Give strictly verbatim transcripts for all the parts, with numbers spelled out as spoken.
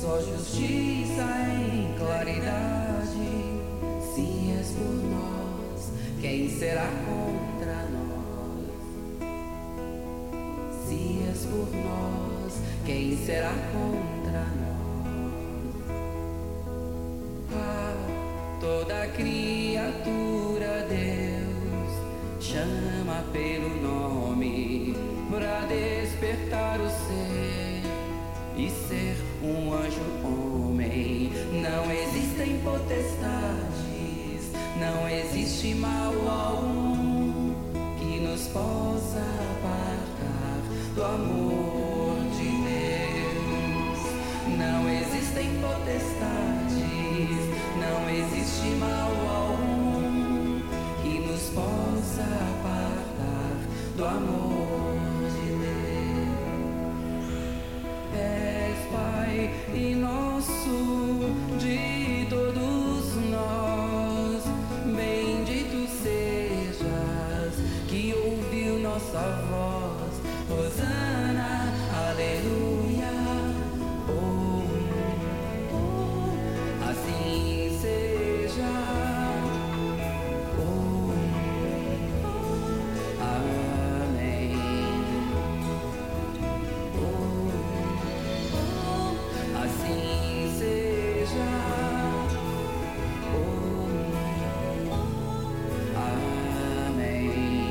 só justiça em claridade. Se és por nós, quem será contra nós? Se és por nós, quem será contra nós? Ah, toda criatura Deus chama pelo nome pra despertar o ser e ser um anjo homem. Não existem potestades, não existe mal algum que nos possa apartar do amor de Deus. Não existem potestades, não existe mal algum que nos possa apartar do amor de Deus. És Pai e nosso de todos nós, bendito sejas que ouviu nossa voz. Hosana, aleluia. Oh, oh, assim seja. Oh, oh, amém. Oh, oh, assim seja. Oh, oh, amém.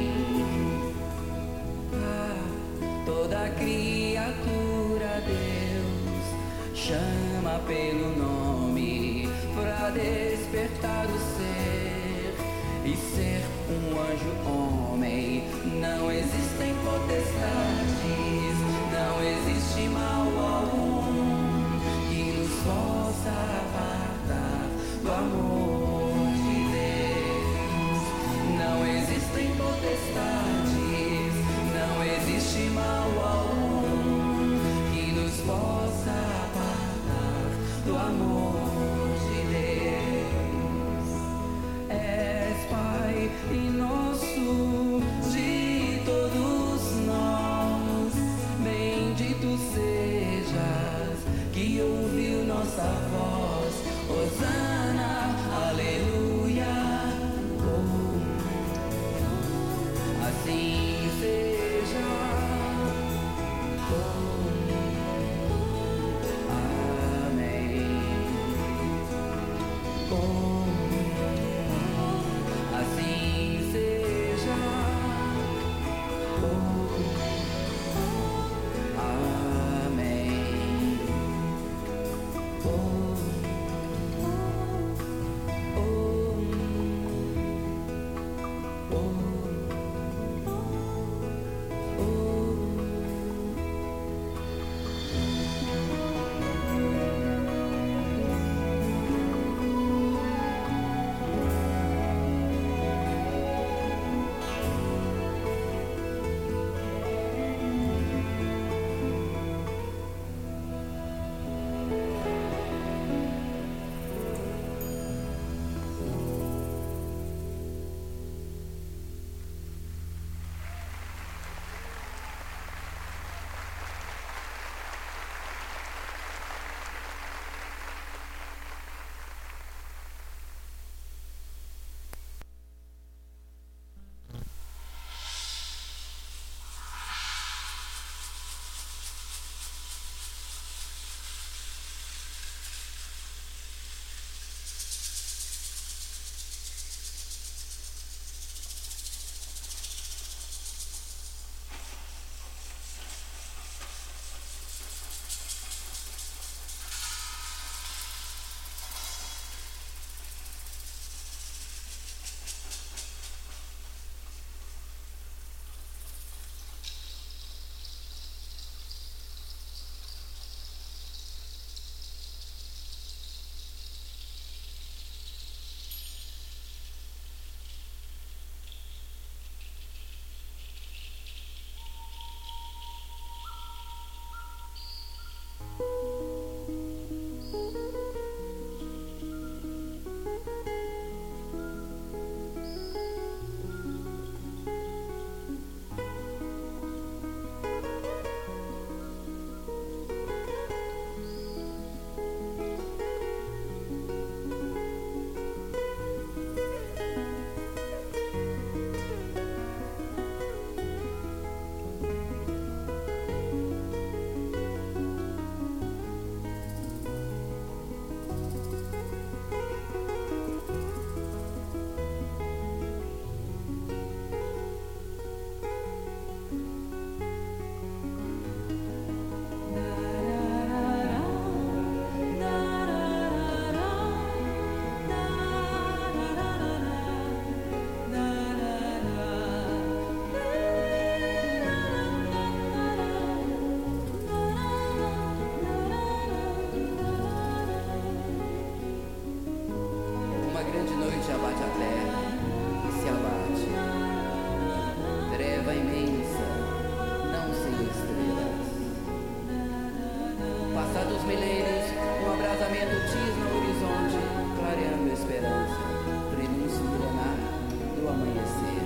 Ah, toda criatura Deus chama pelo nome pra despertar o ser e ser um anjo homem. Não existem potestades, não existe mal algum que nos possa apartar do amor de Deus. Não existem potestades, não existe mal algum que nos possa apartar do amor de Deus. És Pai e nosso de todos nós, bendito sejas que ouviu nossa voz. Hosana, aleluia. Oh, assim seja. Oh, amém. Oh, assim seja. Oh, amém. Oh, oh, oh, oh. grande noite abate a terra e se abate. Treva imensa, não sem estrelas. Passados milênios, um abrasamento tisna o horizonte, clareando a esperança, prenúncio milenar do amanhecer.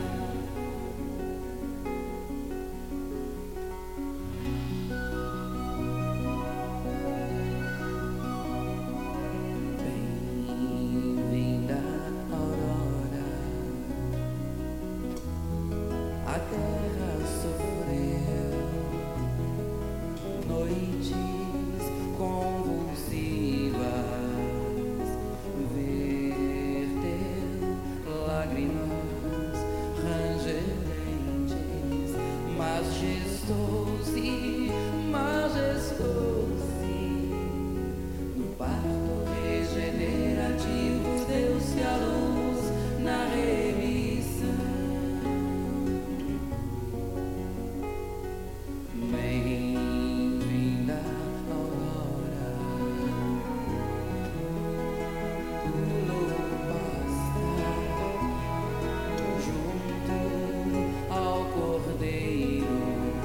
Bem-vinda, aurora. A terra sofreu noites convulsivas, verteu lágrimas rangerentes, mas gestou-se, majestou-se. No parto regenerativo deu-se a luz na remissão. Bem-vinda, aurora. O lobo pasta junto ao cordeiro.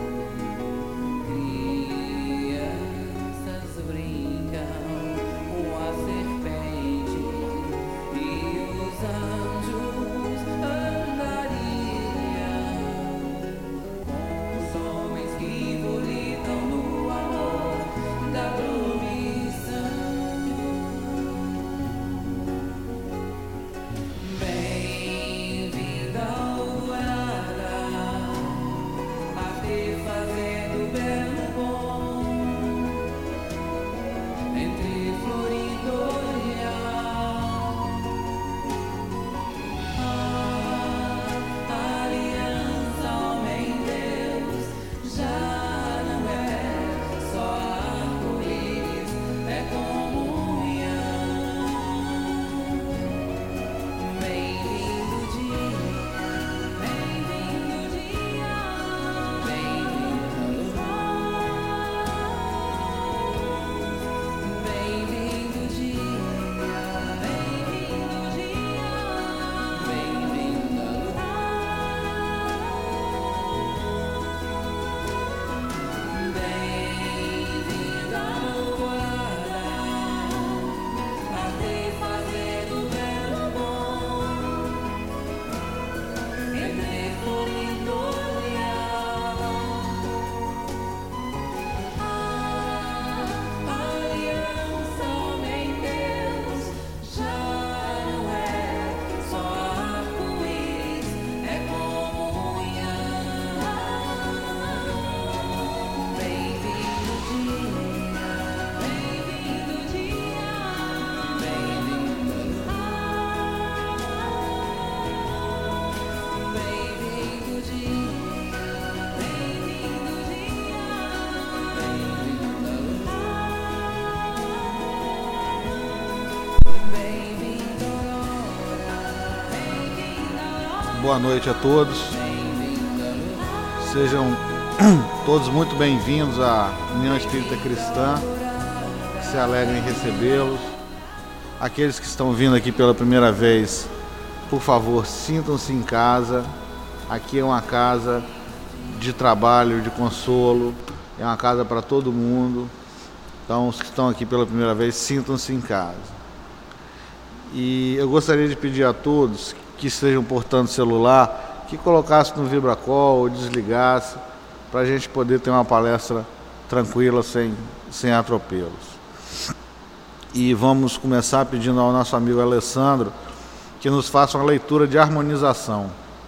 Crianças brincam com a serpente e os anjos andariam com os homens que volitam no amor da promissão. Bem-vinda, alvorada, a ter fazendo belo bom entre florido olhar. A aliança homem-deus já não é só arco-íris, é comunhão. Bem-vindo dia, bem-vindo dia, bem-vindo bem-vindo dia, bem-vindo dia, bem-vindo bem-vindo alvorada, a ter fazendo belo bom entre florido olhar. A aliança homem-deus já não é só arco-íris, é comunhão. Bem-vindo dia, bem-vindo dia, bem-vindo bem-vindo dia, bem-vindo dia, bem-vindo aurora, bem-vindo aurora, Boa noite a todos. bem-vindo Sejam todos muito bem-vindos à União Espírita Cristã. Se alegrem em recebê-los. Aqueles que estão vindo aqui pela primeira vez, por favor, sintam-se em casa. Aqui é uma casa de trabalho, de consolo. É uma casa para todo mundo. Então, os que estão aqui pela primeira vez, sintam-se em casa. E eu gostaria de pedir a todos que estejam portando celular, que colocasse no vibracol ou desligasse, para a gente poder ter uma palestra tranquila, sem, sem atropelos. E vamos começar pedindo ao nosso amigo Alessandro que nos faça uma leitura de harmonização.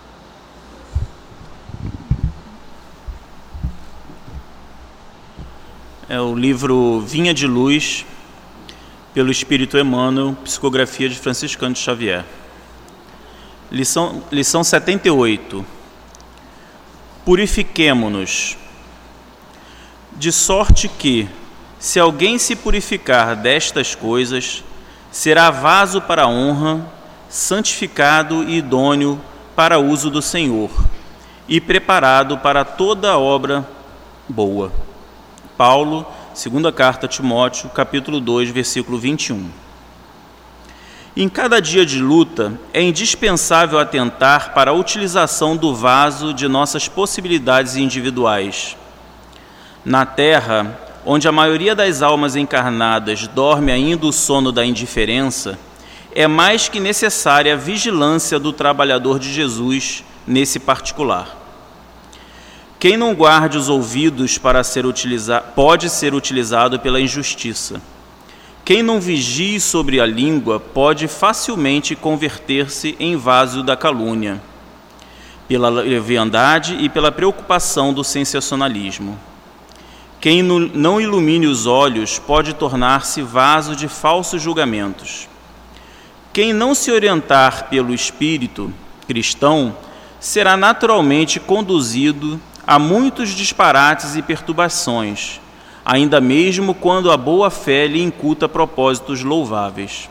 É o livro Vinha de Luz, pelo Espírito Emmanuel, psicografia de Franciscano de Xavier. Lição, lição setenta e oito. Purifiquemo-nos, de sorte que, se alguém se purificar destas coisas, será vaso para a honra, santificado e idôneo para uso do Senhor, e preparado para toda obra boa. Paulo, segunda carta a Timóteo, capítulo dois, versículo vinte e um. Em cada dia de luta, é indispensável atentar para a utilização do vaso de nossas possibilidades individuais. Na Terra, onde a maioria das almas encarnadas dorme ainda o sono da indiferença, é mais que necessária a vigilância do trabalhador de Jesus nesse particular. Quem não guarde os ouvidos para ser utilizado, pode ser utilizado pela injustiça. Quem não vigie sobre a língua pode facilmente converter-se em vaso da calúnia, pela leviandade e pela preocupação do sensacionalismo. Quem não ilumine os olhos pode tornar-se vaso de falsos julgamentos. Quem não se orientar pelo espírito cristão será naturalmente conduzido a muitos disparates e perturbações, ainda mesmo quando a boa-fé lhe incuta propósitos louváveis.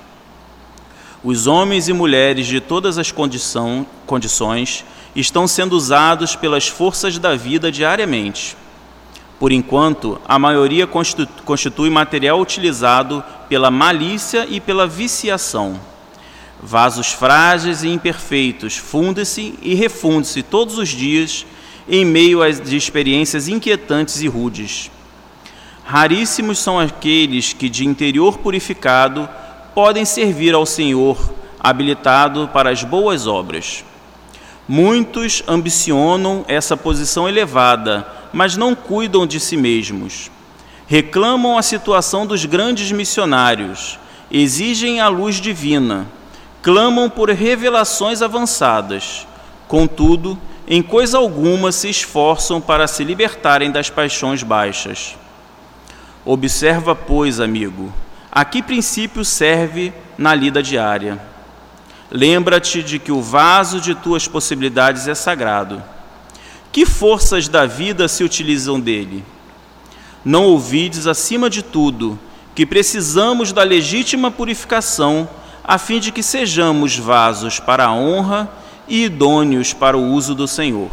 Os homens e mulheres de todas as condição, condições estão sendo usados pelas forças da vida diariamente. Por enquanto, a maioria constitui material utilizado pela malícia e pela viciação. Vasos frágeis e imperfeitos fundem-se e refundem-se todos os dias em meio às experiências inquietantes e rudes. Raríssimos são aqueles que, de interior purificado, podem servir ao Senhor, habilitado para as boas obras. Muitos ambicionam essa posição elevada, mas não cuidam de si mesmos. Reclamam a situação dos grandes missionários, exigem a luz divina, clamam por revelações avançadas. Contudo, em coisa alguma se esforçam para se libertarem das paixões baixas. Observa, pois, amigo, a que princípio serve na lida diária. Lembra-te de que o vaso de tuas possibilidades é sagrado. Que forças da vida se utilizam dele? Não ouvides, acima de tudo, que precisamos da legítima purificação, a fim de que sejamos vasos para a honra e idôneos para o uso do Senhor.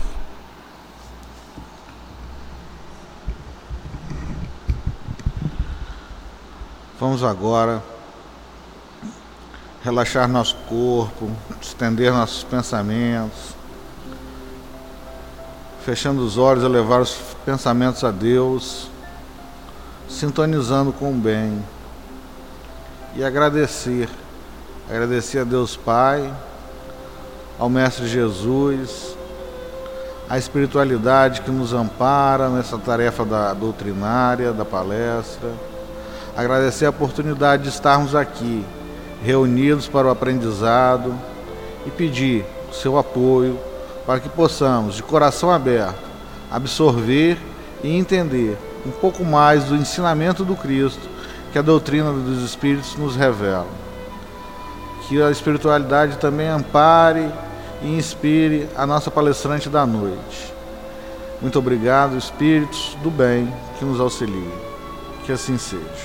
Vamos agora relaxar nosso corpo, estender nossos pensamentos, fechando os olhos, elevar os pensamentos a Deus, sintonizando com o bem e agradecer, agradecer a Deus Pai, ao Mestre Jesus, à espiritualidade que nos ampara nessa tarefa da doutrinária, da palestra. Agradecer a oportunidade de estarmos aqui, reunidos para o aprendizado, e pedir o seu apoio para que possamos, de coração aberto, absorver e entender um pouco mais do ensinamento do Cristo que a doutrina dos Espíritos nos revela. Que a espiritualidade também ampare e inspire a nossa palestrante da noite. Muito obrigado, Espíritos do bem que nos auxiliem. Que assim seja.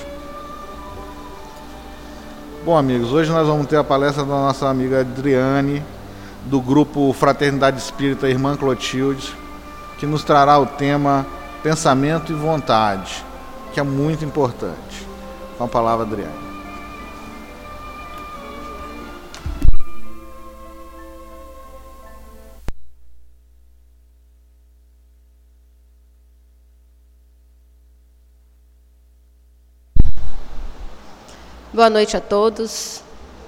Bom, amigos, hoje nós vamos ter a palestra da nossa amiga Adriane, do grupo Fraternidade Espírita Irmã Clotilde, que nos trará o tema Pensamento e Vontade, que é muito importante. Com a palavra, Adriane. Boa noite a todos.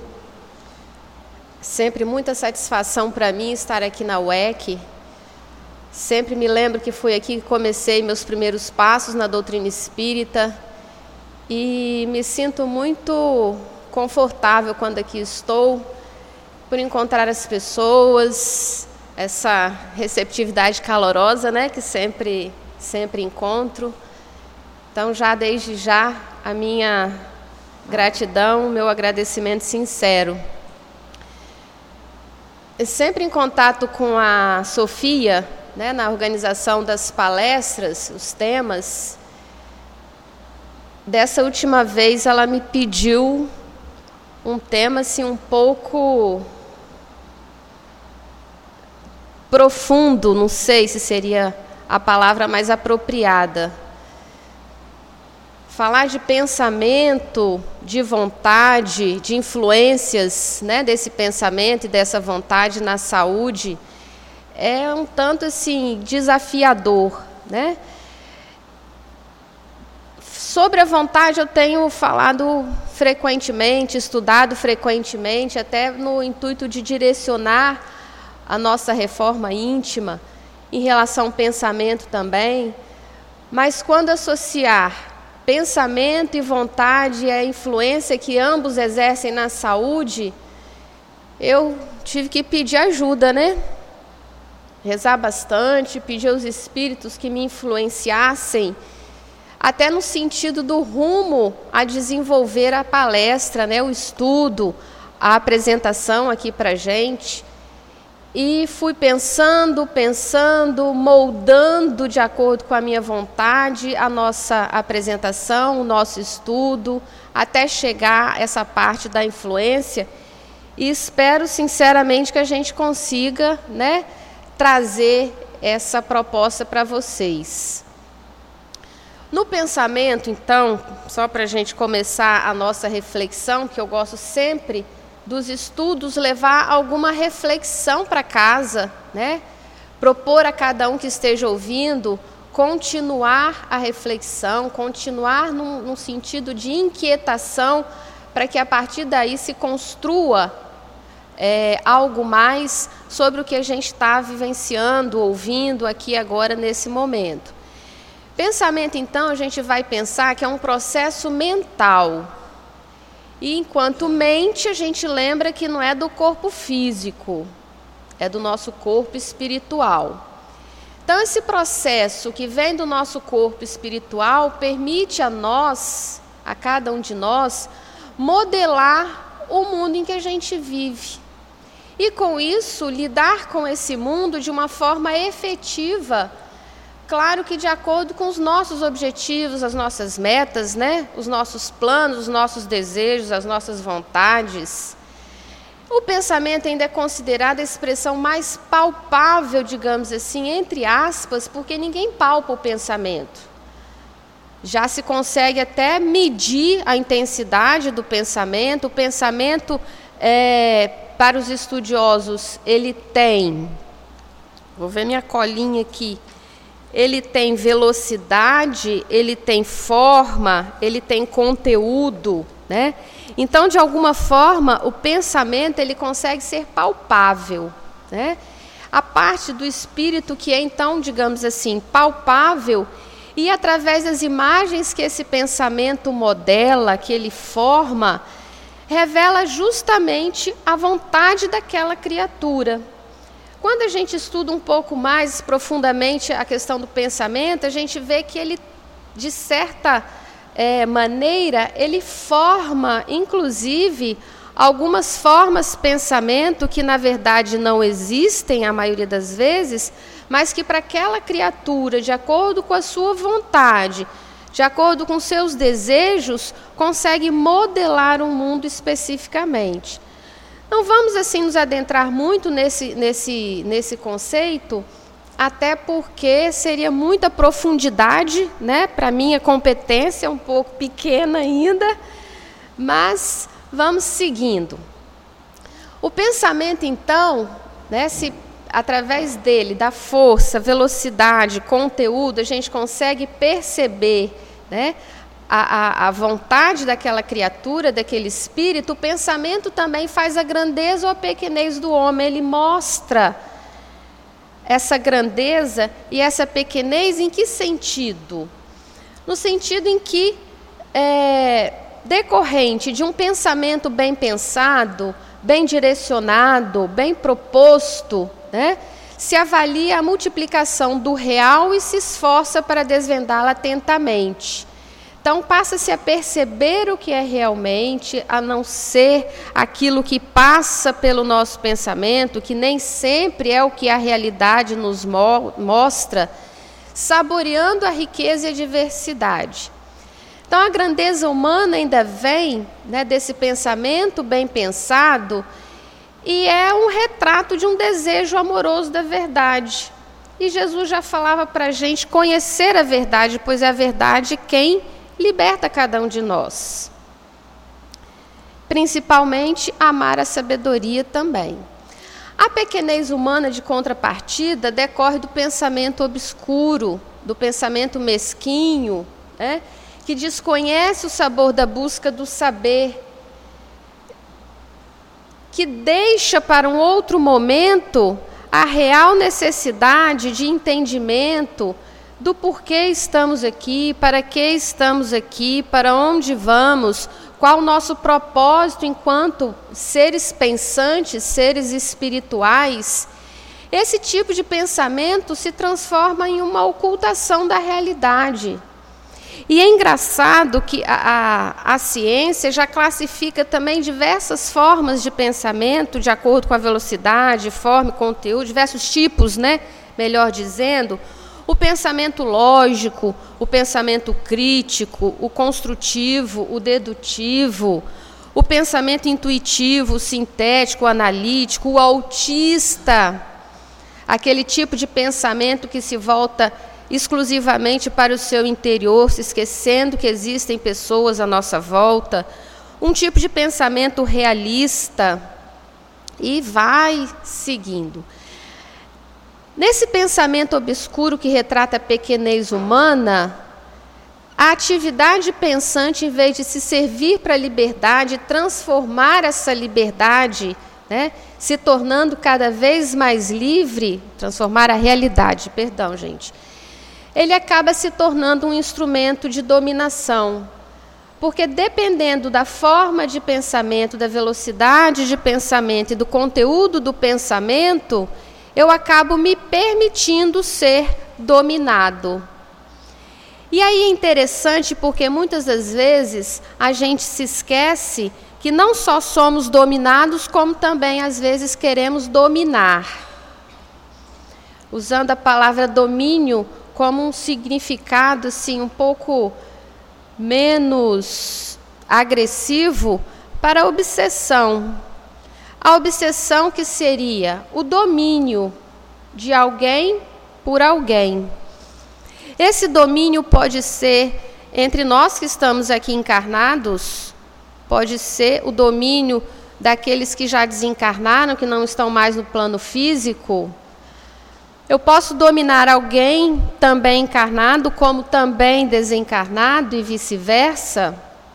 Sempre muita satisfação para mim estar aqui na U E C. Sempre me lembro que foi aqui que comecei meus primeiros passos na doutrina espírita e me sinto muito confortável quando aqui estou, por encontrar as pessoas, essa receptividade calorosa, né, que sempre, sempre encontro. Então, já desde já, a minha gratidão, meu agradecimento sincero. Sempre em contato com a Sofia, né, na organização das palestras, os temas, dessa última vez ela me pediu um tema assim, um pouco profundo, não sei se seria a palavra mais apropriada. falar de pensamento, de vontade, de influências, né, desse pensamento e dessa vontade na saúde é um tanto assim desafiador, né? Sobre a vontade eu tenho falado frequentemente, estudado frequentemente, até no intuito de direcionar a nossa reforma íntima, em relação ao pensamento também, mas quando associar pensamento e vontade e a influência que ambos exercem na saúde, eu tive que pedir ajuda, né? Rezar bastante, pedir aos espíritos que me influenciassem, até no sentido do rumo a desenvolver a palestra, né? O estudo, a apresentação aqui para a gente. E fui pensando, pensando, moldando de acordo com a minha vontade a nossa apresentação, o nosso estudo, até chegar a essa parte da influência. E espero sinceramente que a gente consiga, né, trazer essa proposta para vocês. No pensamento, então, só para a gente começar a nossa reflexão, que eu gosto sempre dos estudos levar alguma reflexão para casa, né? Propor a cada um que esteja ouvindo continuar a reflexão, continuar num, num sentido de inquietação, para que a partir daí se construa é, algo mais sobre o que a gente está vivenciando, ouvindo aqui agora nesse momento. Pensamento, então, a gente vai pensar que é um processo mental. E enquanto mente, a gente lembra que não é do corpo físico, é do nosso corpo espiritual. Então, esse processo que vem do nosso corpo espiritual permite a nós, a cada um de nós, modelar o mundo em que a gente vive. E com isso, lidar com esse mundo de uma forma efetiva, claro que de acordo com os nossos objetivos, as nossas metas, né? Os nossos planos, os nossos desejos, as nossas vontades. O pensamento ainda é considerado a expressão mais palpável, digamos assim, entre aspas, porque ninguém palpa o pensamento. Já se consegue até medir a intensidade do pensamento. O pensamento, é, para os estudiosos, ele tem... Vou ver minha colinha aqui. Ele tem velocidade, ele tem forma, ele tem conteúdo, né? Então, de alguma forma, o pensamento ele consegue ser palpável, né? A parte do espírito que é, então, digamos assim, palpável, e através das imagens que esse pensamento modela, que ele forma, revela justamente a vontade daquela criatura. Quando a gente estuda um pouco mais profundamente a questão do pensamento, a gente vê que ele, de certa é, maneira, ele forma, inclusive, algumas formas de pensamento que, na verdade, não existem, a maioria das vezes, mas que para aquela criatura, de acordo com a sua vontade, de acordo com seus desejos, consegue modelar um mundo especificamente. Não vamos assim nos adentrar muito nesse, nesse, nesse conceito, até porque seria muita profundidade, né? Para minha competência, é um pouco pequena ainda, mas vamos seguindo. O pensamento, então, né, se através dele, da força, velocidade, conteúdo, a gente consegue perceber, né, A, a, a vontade daquela criatura, daquele espírito, o pensamento também faz a grandeza ou a pequenez do homem. Ele mostra essa grandeza e essa pequenez em que sentido? No sentido em que, é, decorrente de um pensamento bem pensado, bem direcionado, bem proposto, né, se avalia a multiplicação do real e se esforça para desvendá-la atentamente. Então, passa-se a perceber o que é realmente, a não ser aquilo que passa pelo nosso pensamento, que nem sempre é o que a realidade nos mo- mostra, saboreando a riqueza e a diversidade. Então, a grandeza humana ainda vem, né, desse pensamento bem pensado, e é um retrato de um desejo amoroso da verdade. E Jesus já falava para a gente conhecer a verdade, pois é a verdade quem liberta cada um de nós. Principalmente, amar a sabedoria também. A pequenez humana, de contrapartida, decorre do pensamento obscuro, do pensamento mesquinho, né, que desconhece o sabor da busca do saber, que deixa para um outro momento a real necessidade de entendimento do porquê estamos aqui, para que estamos aqui, para onde vamos, qual o nosso propósito enquanto seres pensantes, seres espirituais. Esse tipo de pensamento se transforma em uma ocultação da realidade. E é engraçado que a, a, a ciência já classifica também diversas formas de pensamento, de acordo com a velocidade, forma e conteúdo, diversos tipos, né? Melhor dizendo, o pensamento lógico, o pensamento crítico, o construtivo, o dedutivo, o pensamento intuitivo, o sintético, o analítico, o autista, aquele tipo de pensamento que se volta exclusivamente para o seu interior, se esquecendo que existem pessoas à nossa volta, um tipo de pensamento realista, e vai seguindo. Nesse pensamento obscuro que retrata a pequenez humana, a atividade pensante, em vez de se servir para a liberdade, transformar essa liberdade, né, se tornando cada vez mais livre, transformar a realidade, perdão, gente, ele acaba se tornando um instrumento de dominação. Porque dependendo da forma de pensamento, da velocidade de pensamento e do conteúdo do pensamento, eu acabo me permitindo ser dominado. E aí é interessante porque muitas das vezes a gente se esquece que não só somos dominados, como também às vezes queremos dominar. Usando a palavra domínio como um significado assim, um pouco menos agressivo para a obsessão. A obsessão que seria o domínio de alguém por alguém. Esse domínio pode ser, entre nós que estamos aqui encarnados, pode ser o domínio daqueles que já desencarnaram, que não estão mais no plano físico. Eu posso dominar alguém também encarnado, como também desencarnado e vice-versa.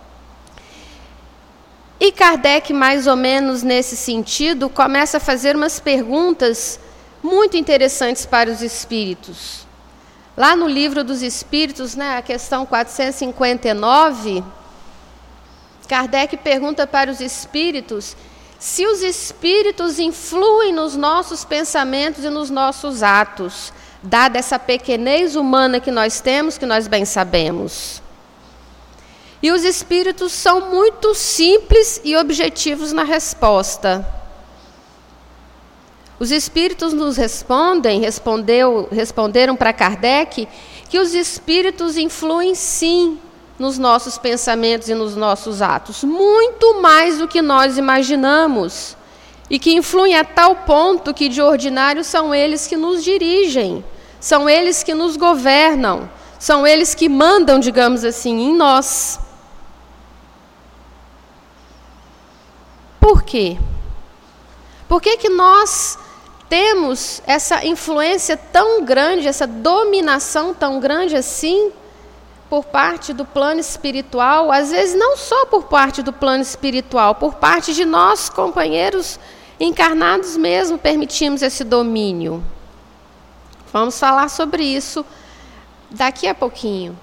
E Kardec, mais ou menos nesse sentido, começa a fazer umas perguntas muito interessantes para os espíritos. Lá no Livro dos Espíritos, né, a questão quatrocentos e cinquenta e nove, Kardec pergunta para os espíritos se os espíritos influem nos nossos pensamentos e nos nossos atos, dada essa pequenez humana que nós temos, que nós bem sabemos. E os espíritos são muito simples e objetivos na resposta. Os espíritos nos respondem, respondeu, responderam para Kardec, que os espíritos influem sim nos nossos pensamentos e nos nossos atos, muito mais do que nós imaginamos, e que influem a tal ponto que de ordinário são eles que nos dirigem, são eles que nos governam, são eles que mandam, digamos assim, em nós. Por quê? Por que que nós temos essa influência tão grande, essa dominação tão grande assim, por parte do plano espiritual, às vezes não só por parte do plano espiritual, por parte de nós, companheiros encarnados mesmo, permitimos esse domínio? Vamos falar sobre isso daqui a pouquinho.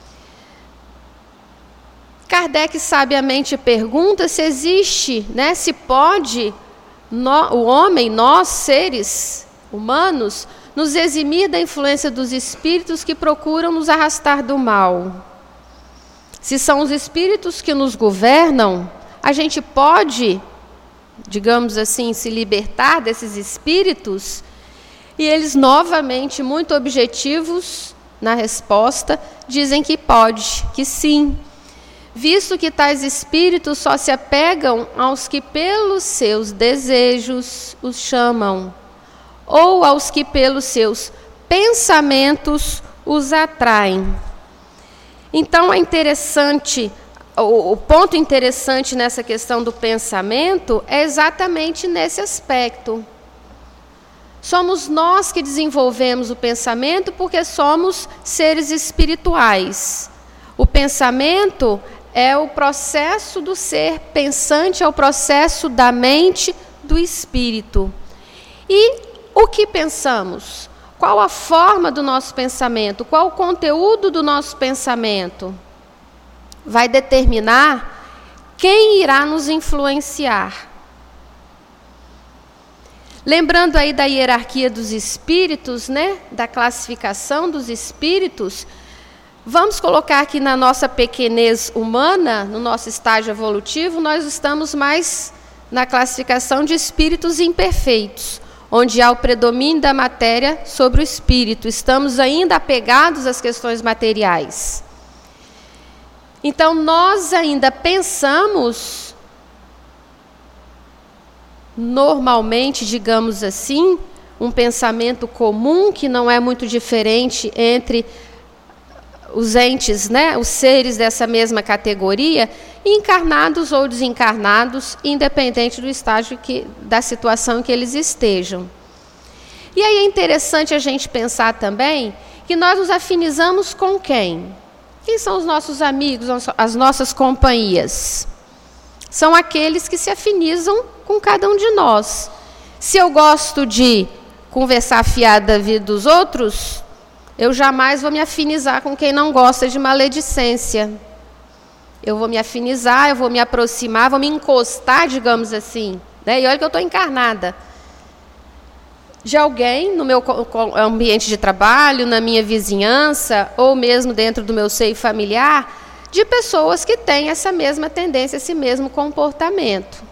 Kardec sabiamente pergunta se existe, né, se pode no, o homem, nós, seres humanos, nos eximir da influência dos espíritos que procuram nos arrastar do mal. Se são os espíritos que nos governam, a gente pode, digamos assim, se libertar desses espíritos? E eles, novamente, muito objetivos na resposta, dizem que pode, que sim. Visto que tais espíritos só se apegam aos que pelos seus desejos os chamam, ou aos que pelos seus pensamentos os atraem. Então é interessante, o, o ponto interessante nessa questão do pensamento é exatamente nesse aspecto. Somos nós que desenvolvemos o pensamento porque somos seres espirituais. O pensamento é o processo do ser pensante, é o processo da mente, do espírito. E o que pensamos? Qual a forma do nosso pensamento? Qual o conteúdo do nosso pensamento? Vai determinar quem irá nos influenciar. Lembrando aí da hierarquia dos espíritos, né? Da classificação dos espíritos, vamos colocar aqui na nossa pequenez humana, no nosso estágio evolutivo, nós estamos mais na classificação de espíritos imperfeitos, onde há o predomínio da matéria sobre o espírito. Estamos ainda apegados às questões materiais. Então, nós ainda pensamos, normalmente, digamos assim, um pensamento comum que não é muito diferente entre os entes, né, os seres dessa mesma categoria, encarnados ou desencarnados, independente do estágio que, da situação em que eles estejam. E aí é interessante a gente pensar também que nós nos afinizamos com quem? Quem são os nossos amigos, as nossas companhias? São aqueles que se afinizam com cada um de nós. Se eu gosto de conversar fiado da vida dos outros, eu jamais vou me afinizar com quem não gosta de maledicência. Eu vou me afinizar, eu vou me aproximar, vou me encostar, digamos assim. Né? E olha que eu estou encarnada. De alguém no meu ambiente de trabalho, na minha vizinhança, ou mesmo dentro do meu seio familiar, de pessoas que têm essa mesma tendência, esse mesmo comportamento.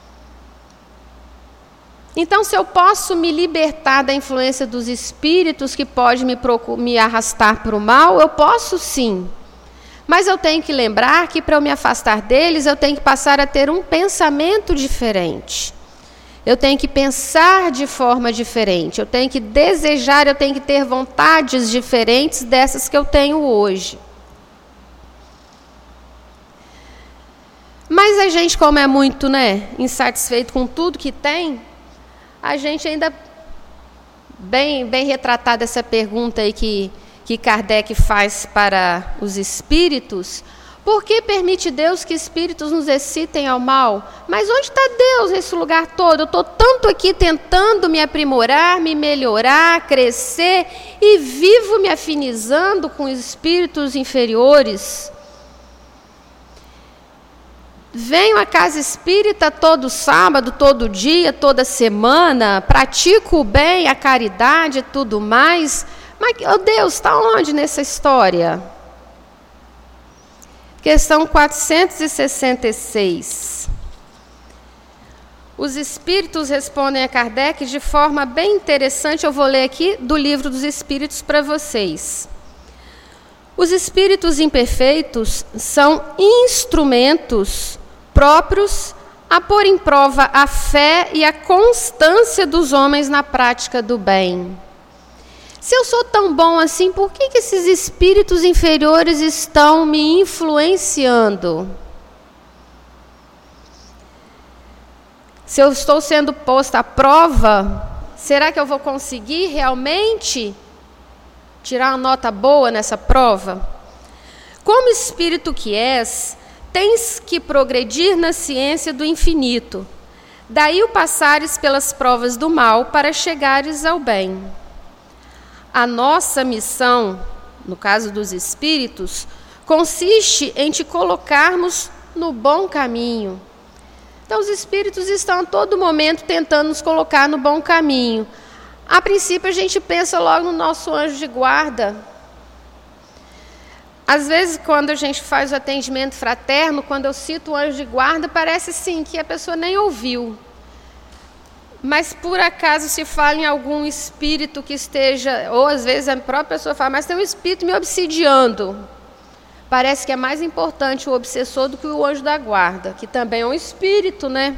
Então, se eu posso me libertar da influência dos espíritos que pode me, me arrastar para o mal, eu posso sim. Mas eu tenho que lembrar que para eu me afastar deles, eu tenho que passar a ter um pensamento diferente. Eu tenho que pensar de forma diferente. Eu tenho que desejar, eu tenho que ter vontades diferentes dessas que eu tenho hoje. Mas a gente, como é muito, né, insatisfeito com tudo que tem, a gente ainda, bem, bem retratada essa pergunta aí que, que Kardec faz para os espíritos, por que permite Deus que espíritos nos excitem ao mal? Mas onde está Deus nesse lugar todo? Eu estou tanto aqui tentando me aprimorar, me melhorar, crescer, e vivo me afinizando com espíritos inferiores. Venho à casa espírita todo sábado, todo dia, toda semana, pratico o bem, a caridade e tudo mais. Mas, oh Deus, está onde nessa história? Questão quatrocentos e sessenta e seis. Os espíritos respondem a Kardec de forma bem interessante. Eu vou ler aqui do Livro dos Espíritos para vocês. Os espíritos imperfeitos são instrumentos próprios a pôr em prova a fé e a constância dos homens na prática do bem. Se eu sou tão bom assim, por que que esses espíritos inferiores estão me influenciando? Se eu estou sendo posta à prova, será que eu vou conseguir realmente tirar uma nota boa nessa prova? Como espírito que és, tens que progredir na ciência do infinito. Daí o passares pelas provas do mal para chegares ao bem. A nossa missão, no caso dos espíritos, consiste em te colocarmos no bom caminho. Então, os espíritos estão a todo momento tentando nos colocar no bom caminho. A princípio, a gente pensa logo no nosso anjo de guarda. Às vezes, quando a gente faz o atendimento fraterno, quando eu cito o anjo de guarda, parece sim que a pessoa nem ouviu. Mas, por acaso, se fala em algum espírito que esteja, ou às vezes a própria pessoa fala, mas tem um espírito me obsidiando. Parece que é mais importante o obsessor do que o anjo da guarda, que também é um espírito, né?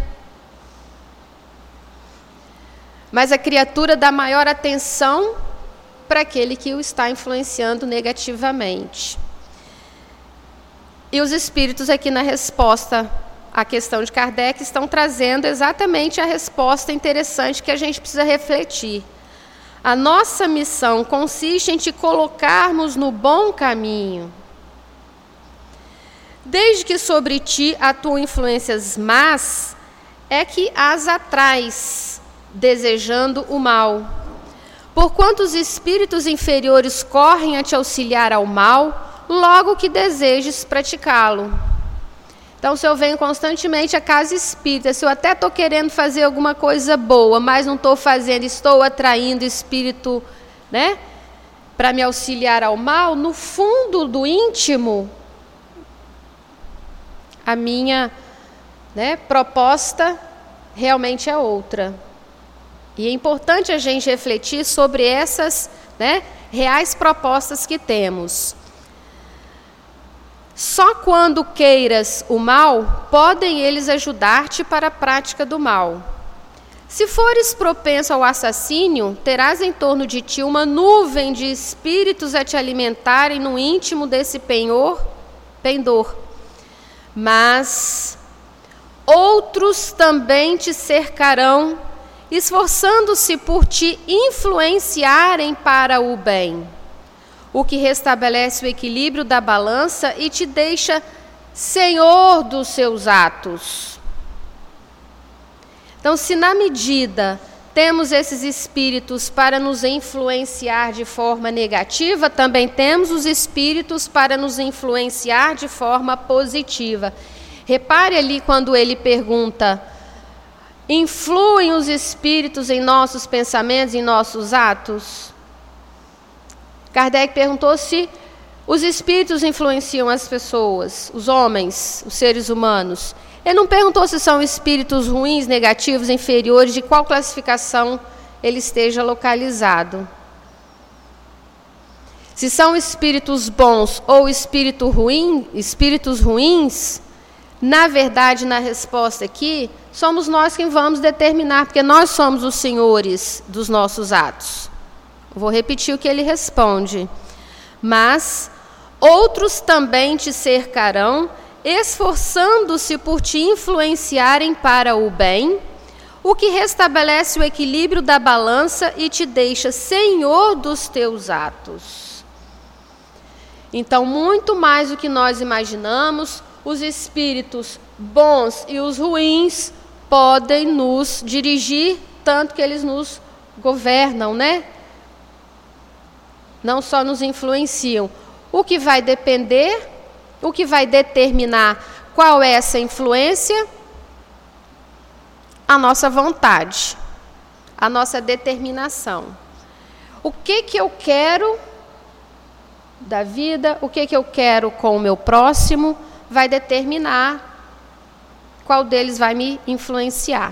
Mas a criatura dá maior atenção para aquele que o está influenciando negativamente. E os espíritos aqui na resposta à questão de Kardec estão trazendo exatamente a resposta interessante que a gente precisa refletir. A nossa missão consiste em te colocarmos no bom caminho. Desde que sobre ti atuam influências más, é que as atrais, desejando o mal. Porquanto os espíritos inferiores correm a te auxiliar ao mal, logo que desejes praticá-lo. Então, se eu venho constantemente à casa espírita, se eu até estou querendo fazer alguma coisa boa, mas não estou fazendo, estou atraindo espírito, né, para me auxiliar ao mal, no fundo do íntimo, a minha, né, proposta realmente é outra. E é importante a gente refletir sobre essas, né, reais propostas que temos. Só quando queiras o mal, podem eles ajudar-te para a prática do mal. Se fores propenso ao assassínio, terás em torno de ti uma nuvem de espíritos a te alimentarem no íntimo desse penhor, pendor. Mas outros também te cercarão, esforçando-se por te influenciarem para o bem, o que restabelece o equilíbrio da balança e te deixa senhor dos seus atos. Então, se na medida temos esses espíritos para nos influenciar de forma negativa, também temos os espíritos para nos influenciar de forma positiva. Repare ali quando ele pergunta: influem os espíritos em nossos pensamentos, em nossos atos? Kardec perguntou se os espíritos influenciam as pessoas, os homens, os seres humanos. Ele não perguntou se são espíritos ruins, negativos, inferiores, de qual classificação ele esteja localizado. Se são espíritos bons ou espírito ruim, espíritos ruins, na verdade, na resposta aqui, somos nós quem vamos determinar, porque nós somos os senhores dos nossos atos. Vou repetir o que ele responde. Mas outros também te cercarão, esforçando-se por te influenciarem para o bem, o que restabelece o equilíbrio da balança e te deixa senhor dos teus atos. Então, muito mais do que nós imaginamos, os espíritos bons e os ruins podem nos dirigir, tanto que eles nos governam, né? Não só nos influenciam. O que vai depender, o que vai determinar qual é essa influência? A nossa vontade, a nossa determinação. O que que eu quero da vida, o que que eu quero com o meu próximo, vai determinar qual deles vai me influenciar.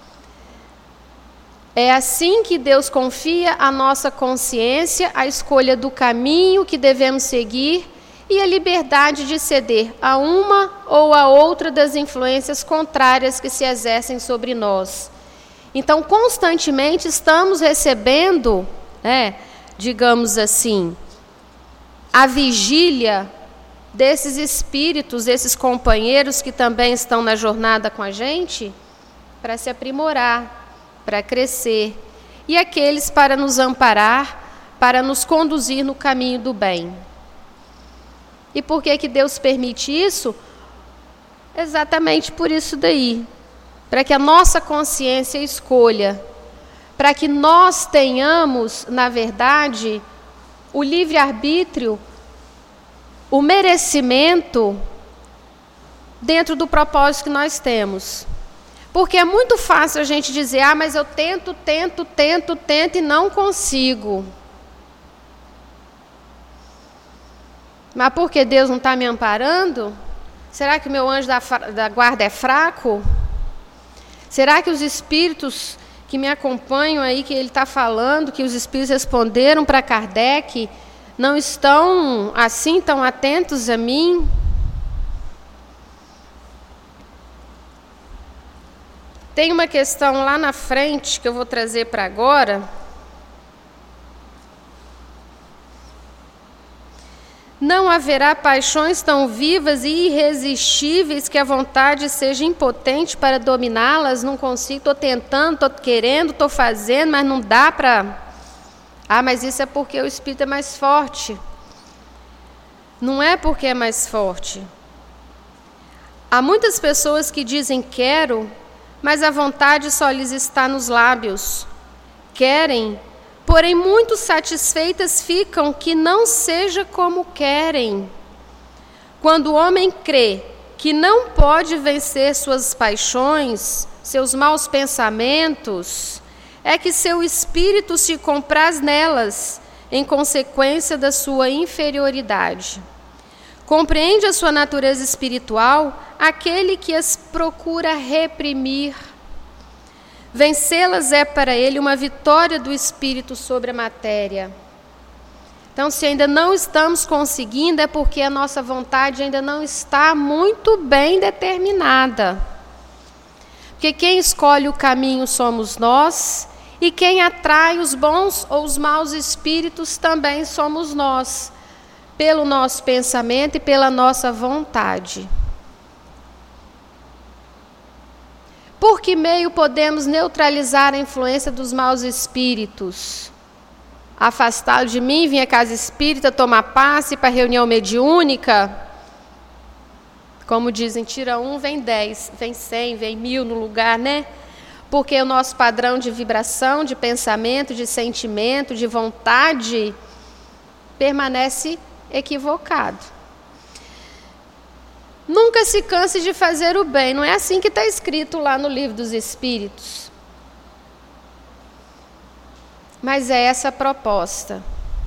É assim que Deus confia à nossa consciência a escolha do caminho que devemos seguir e a liberdade de ceder a uma ou a outra das influências contrárias que se exercem sobre nós. Então, constantemente estamos recebendo, né, digamos assim, a vigília desses espíritos, desses companheiros que também estão na jornada com a gente, para se aprimorar, para crescer, e aqueles para nos amparar, para nos conduzir no caminho do bem. E por que que Deus permite isso? Exatamente por isso daí, para que a nossa consciência escolha, para que nós tenhamos, na verdade, o livre-arbítrio, o merecimento dentro do propósito que nós temos. Porque é muito fácil a gente dizer, ah, mas eu tento, tento, tento, tento e não consigo. Mas por que Deus não está me amparando? Será que o meu anjo da, da guarda é fraco? Será que os espíritos que me acompanham aí, que ele está falando, que os espíritos responderam para Kardec, não estão assim tão atentos a mim? Tem uma questão lá na frente que eu vou trazer para agora. Não haverá paixões tão vivas e irresistíveis que a vontade seja impotente para dominá-las. Não consigo, estou tentando, estou querendo, estou fazendo, mas não dá para... Ah, mas isso é porque o espírito é mais forte. Não é porque é mais forte. Há muitas pessoas que dizem quero, mas a vontade só lhes está nos lábios. Querem, porém muito satisfeitas ficam que não seja como querem. Quando o homem crê que não pode vencer suas paixões, seus maus pensamentos, é que seu espírito se compraz nelas, em consequência da sua inferioridade. Compreende a sua natureza espiritual aquele que as procura reprimir. Vencê-las é para ele uma vitória do espírito sobre a matéria. Então, se ainda não estamos conseguindo, é porque a nossa vontade ainda não está muito bem determinada. Porque quem escolhe o caminho somos nós, e quem atrai os bons ou os maus espíritos também somos nós, pelo nosso pensamento e pela nossa vontade. Por que meio podemos neutralizar a influência dos maus espíritos? Afastá-lo de mim, vir à casa espírita, tomar passe para reunião mediúnica? Como dizem, tira um, vem dez, vem cem, vem mil no lugar, né? Porque o nosso padrão de vibração, de pensamento, de sentimento, de vontade, permanece equivocado. Nunca se canse de fazer o bem. Não é assim que está escrito lá no Livro dos Espíritos. Mas é essa a proposta.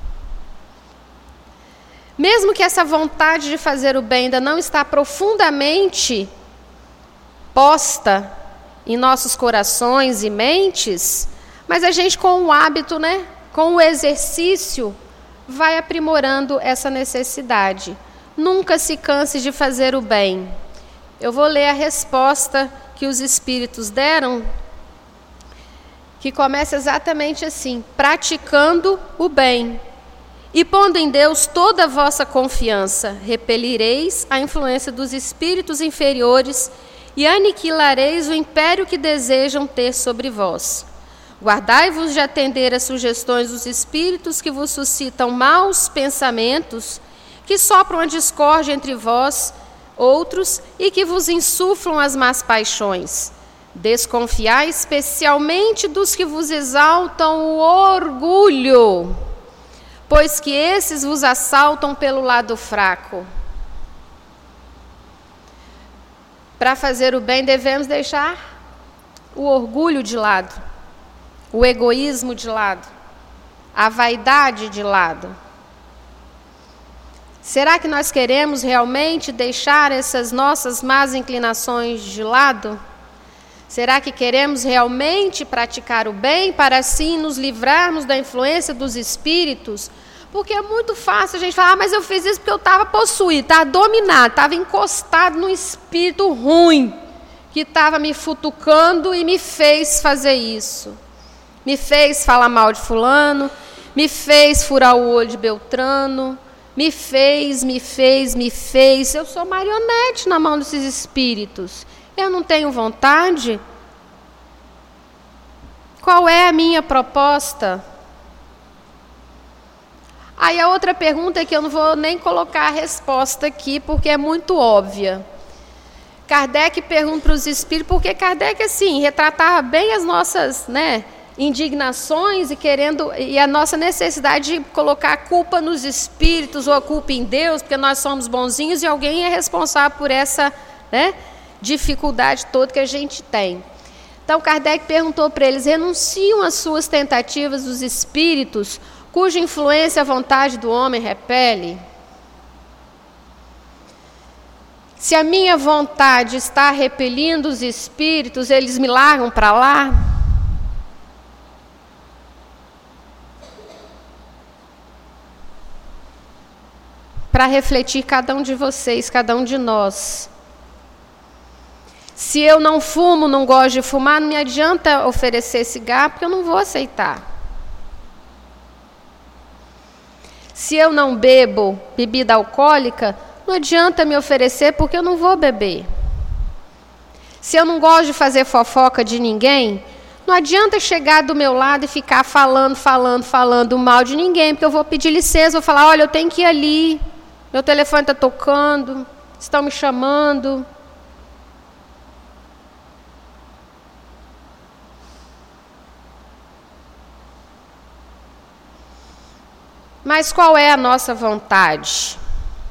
Mesmo que essa vontade de fazer o bem ainda não está profundamente posta em nossos corações e mentes, mas a gente com o hábito, né, com o exercício, vai aprimorando essa necessidade. Nunca se canse de fazer o bem. Eu vou ler a resposta que os espíritos deram, que começa exatamente assim: praticando o bem e pondo em Deus toda a vossa confiança, repelireis a influência dos espíritos inferiores e aniquilareis o império que desejam ter sobre vós. Guardai-vos de atender às sugestões dos espíritos que vos suscitam maus pensamentos, que sopram a discórdia entre vós, outros, e que vos insuflam as más paixões. Desconfiai especialmente dos que vos exaltam o orgulho, pois que esses vos assaltam pelo lado fraco. Para fazer o bem, devemos deixar o orgulho de lado, o egoísmo de lado, a vaidade de lado. Será que nós queremos realmente deixar essas nossas más inclinações de lado? Será que queremos realmente praticar o bem para assim nos livrarmos da influência dos espíritos? Porque é muito fácil a gente falar, ah, mas eu fiz isso porque eu estava possuído, estava dominado, estava encostado num espírito ruim, que estava me futucando e me fez fazer isso. Me fez falar mal de fulano, me fez furar o olho de Beltrano, me fez, me fez, me fez. Eu sou marionete na mão desses espíritos. Eu não tenho vontade? Qual é a minha proposta? Aí a outra pergunta é que eu não vou nem colocar a resposta aqui, porque é muito óbvia. Kardec pergunta para os espíritos, porque Kardec, assim, retratava bem as nossas, né, indignações e querendo, e a nossa necessidade de colocar a culpa nos espíritos ou a culpa em Deus, porque nós somos bonzinhos e alguém é responsável por essa, né, dificuldade toda que a gente tem. Então Kardec perguntou para eles: renunciam às suas tentativas os espíritos cuja influência a vontade do homem repele? Se a minha vontade está repelindo os espíritos, eles me largam para lá? Para refletir cada um de vocês, cada um de nós. Se eu não fumo, não gosto de fumar, não me adianta oferecer cigarro, porque eu não vou aceitar. Se eu não bebo bebida alcoólica, não adianta me oferecer porque eu não vou beber. Se eu não gosto de fazer fofoca de ninguém, não adianta chegar do meu lado e ficar falando, falando, falando mal de ninguém, porque eu vou pedir licença, vou falar, olha, eu tenho que ir ali, meu telefone está tocando, estão me chamando. Mas qual é a nossa vontade?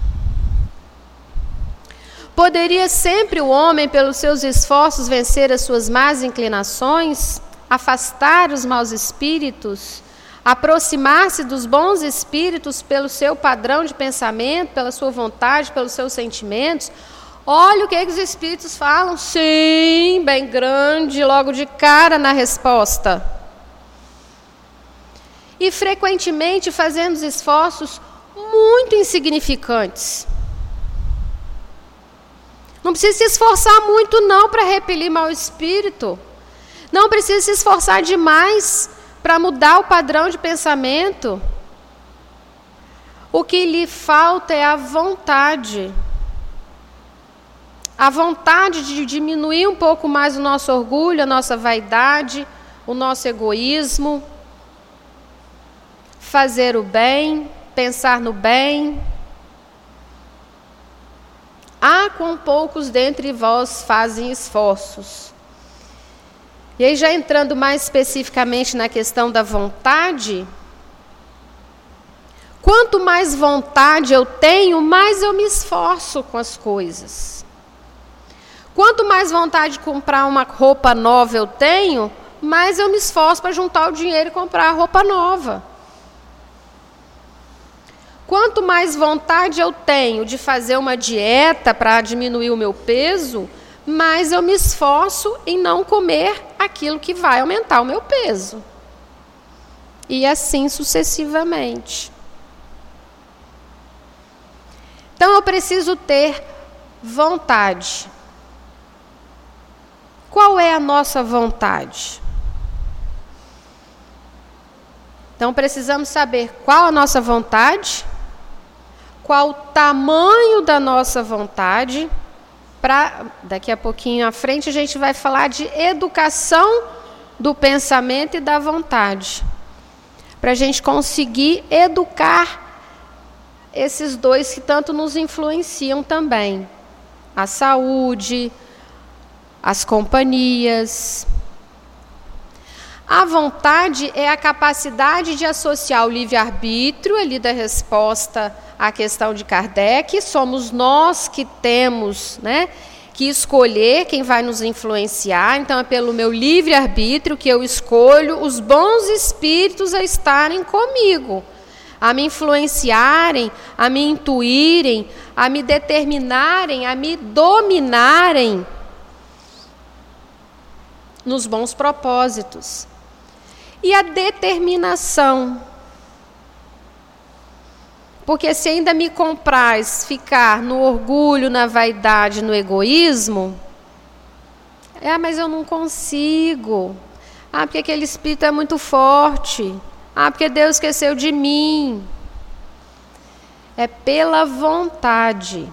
Poderia sempre o homem, pelos seus esforços, vencer as suas más inclinações, afastar os maus espíritos, aproximar-se dos bons espíritos pelo seu padrão de pensamento, pela sua vontade, pelos seus sentimentos? Olha o que, que os espíritos falam. Sim, bem grande, logo de cara na resposta. E frequentemente fazendo esforços muito insignificantes. Não precisa se esforçar muito não para repelir mau espírito. Não precisa se esforçar demais para mudar o padrão de pensamento. O que lhe falta é a vontade. A vontade de diminuir um pouco mais o nosso orgulho, a nossa vaidade, o nosso egoísmo. Fazer o bem, pensar no bem. Ah, quão poucos dentre vós fazem esforços. E aí, já entrando mais especificamente na questão da vontade, quanto mais vontade eu tenho, mais eu me esforço com as coisas. Quanto mais vontade de comprar uma roupa nova eu tenho, mais eu me esforço para juntar o dinheiro e comprar a roupa nova. Quanto mais vontade eu tenho de fazer uma dieta para diminuir o meu peso, mais eu me esforço em não comer aquilo que vai aumentar o meu peso. E assim sucessivamente. Então eu preciso ter vontade. Qual é a nossa vontade? Então precisamos saber qual a nossa vontade, qual o tamanho da nossa vontade. Pra, daqui a pouquinho à frente a gente vai falar de educação do pensamento e da vontade. Para a gente conseguir educar esses dois que tanto nos influenciam também. A saúde, as companhias. A vontade é a capacidade de associar o livre-arbítrio, ali da resposta à questão de Kardec. Somos nós que temos, né, que escolher quem vai nos influenciar. Então, é pelo meu livre-arbítrio que eu escolho os bons espíritos a estarem comigo, a me influenciarem, a me intuírem, a me determinarem, a me dominarem nos bons propósitos. E a determinação. Porque se ainda me compraz ficar no orgulho, na vaidade, no egoísmo, é, mas eu não consigo. Ah, porque aquele espírito é muito forte. Ah, porque Deus esqueceu de mim. É pela vontade.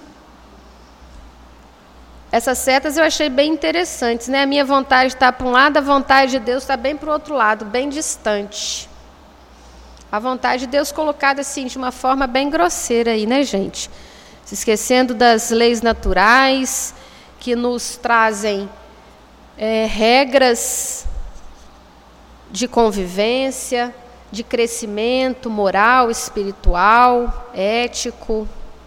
Essas setas eu achei bem interessantes, né? A minha vontade está para um lado, a vontade de Deus está bem para o outro lado, bem distante. A vontade de Deus colocada assim, de uma forma bem grosseira aí, né, gente? Se esquecendo das leis naturais, que nos trazem é, regras de convivência, de crescimento moral, espiritual, ético.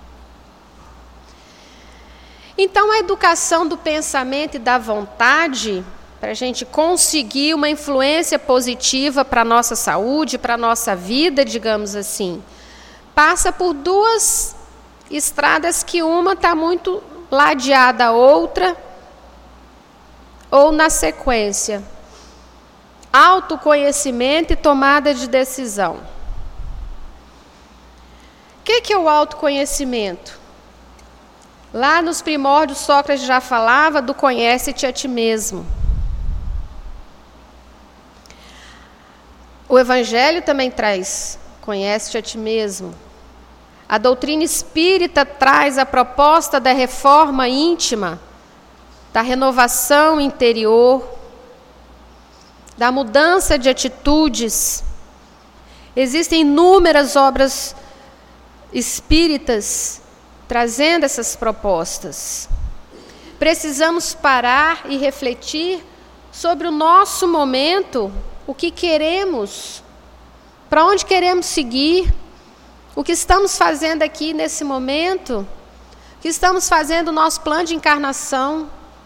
Então, a educação do pensamento e da vontade, para a gente conseguir uma influência positiva para a nossa saúde, para a nossa vida, digamos assim, passa por duas estradas que uma está muito ladeada à outra, ou na sequência. Autoconhecimento e tomada de decisão. O que, que é o autoconhecimento? Lá nos primórdios, Sócrates já falava do conhece-te a ti mesmo. O Evangelho também traz Conhece-te a ti mesmo. A doutrina espírita traz a proposta da reforma íntima, da renovação interior, da mudança de atitudes. Existem inúmeras obras espíritas trazendo essas propostas. Precisamos parar e refletir sobre o nosso momento, o que queremos, para onde queremos seguir, o que estamos fazendo aqui nesse momento, o que estamos fazendo no nosso plano de encarnação,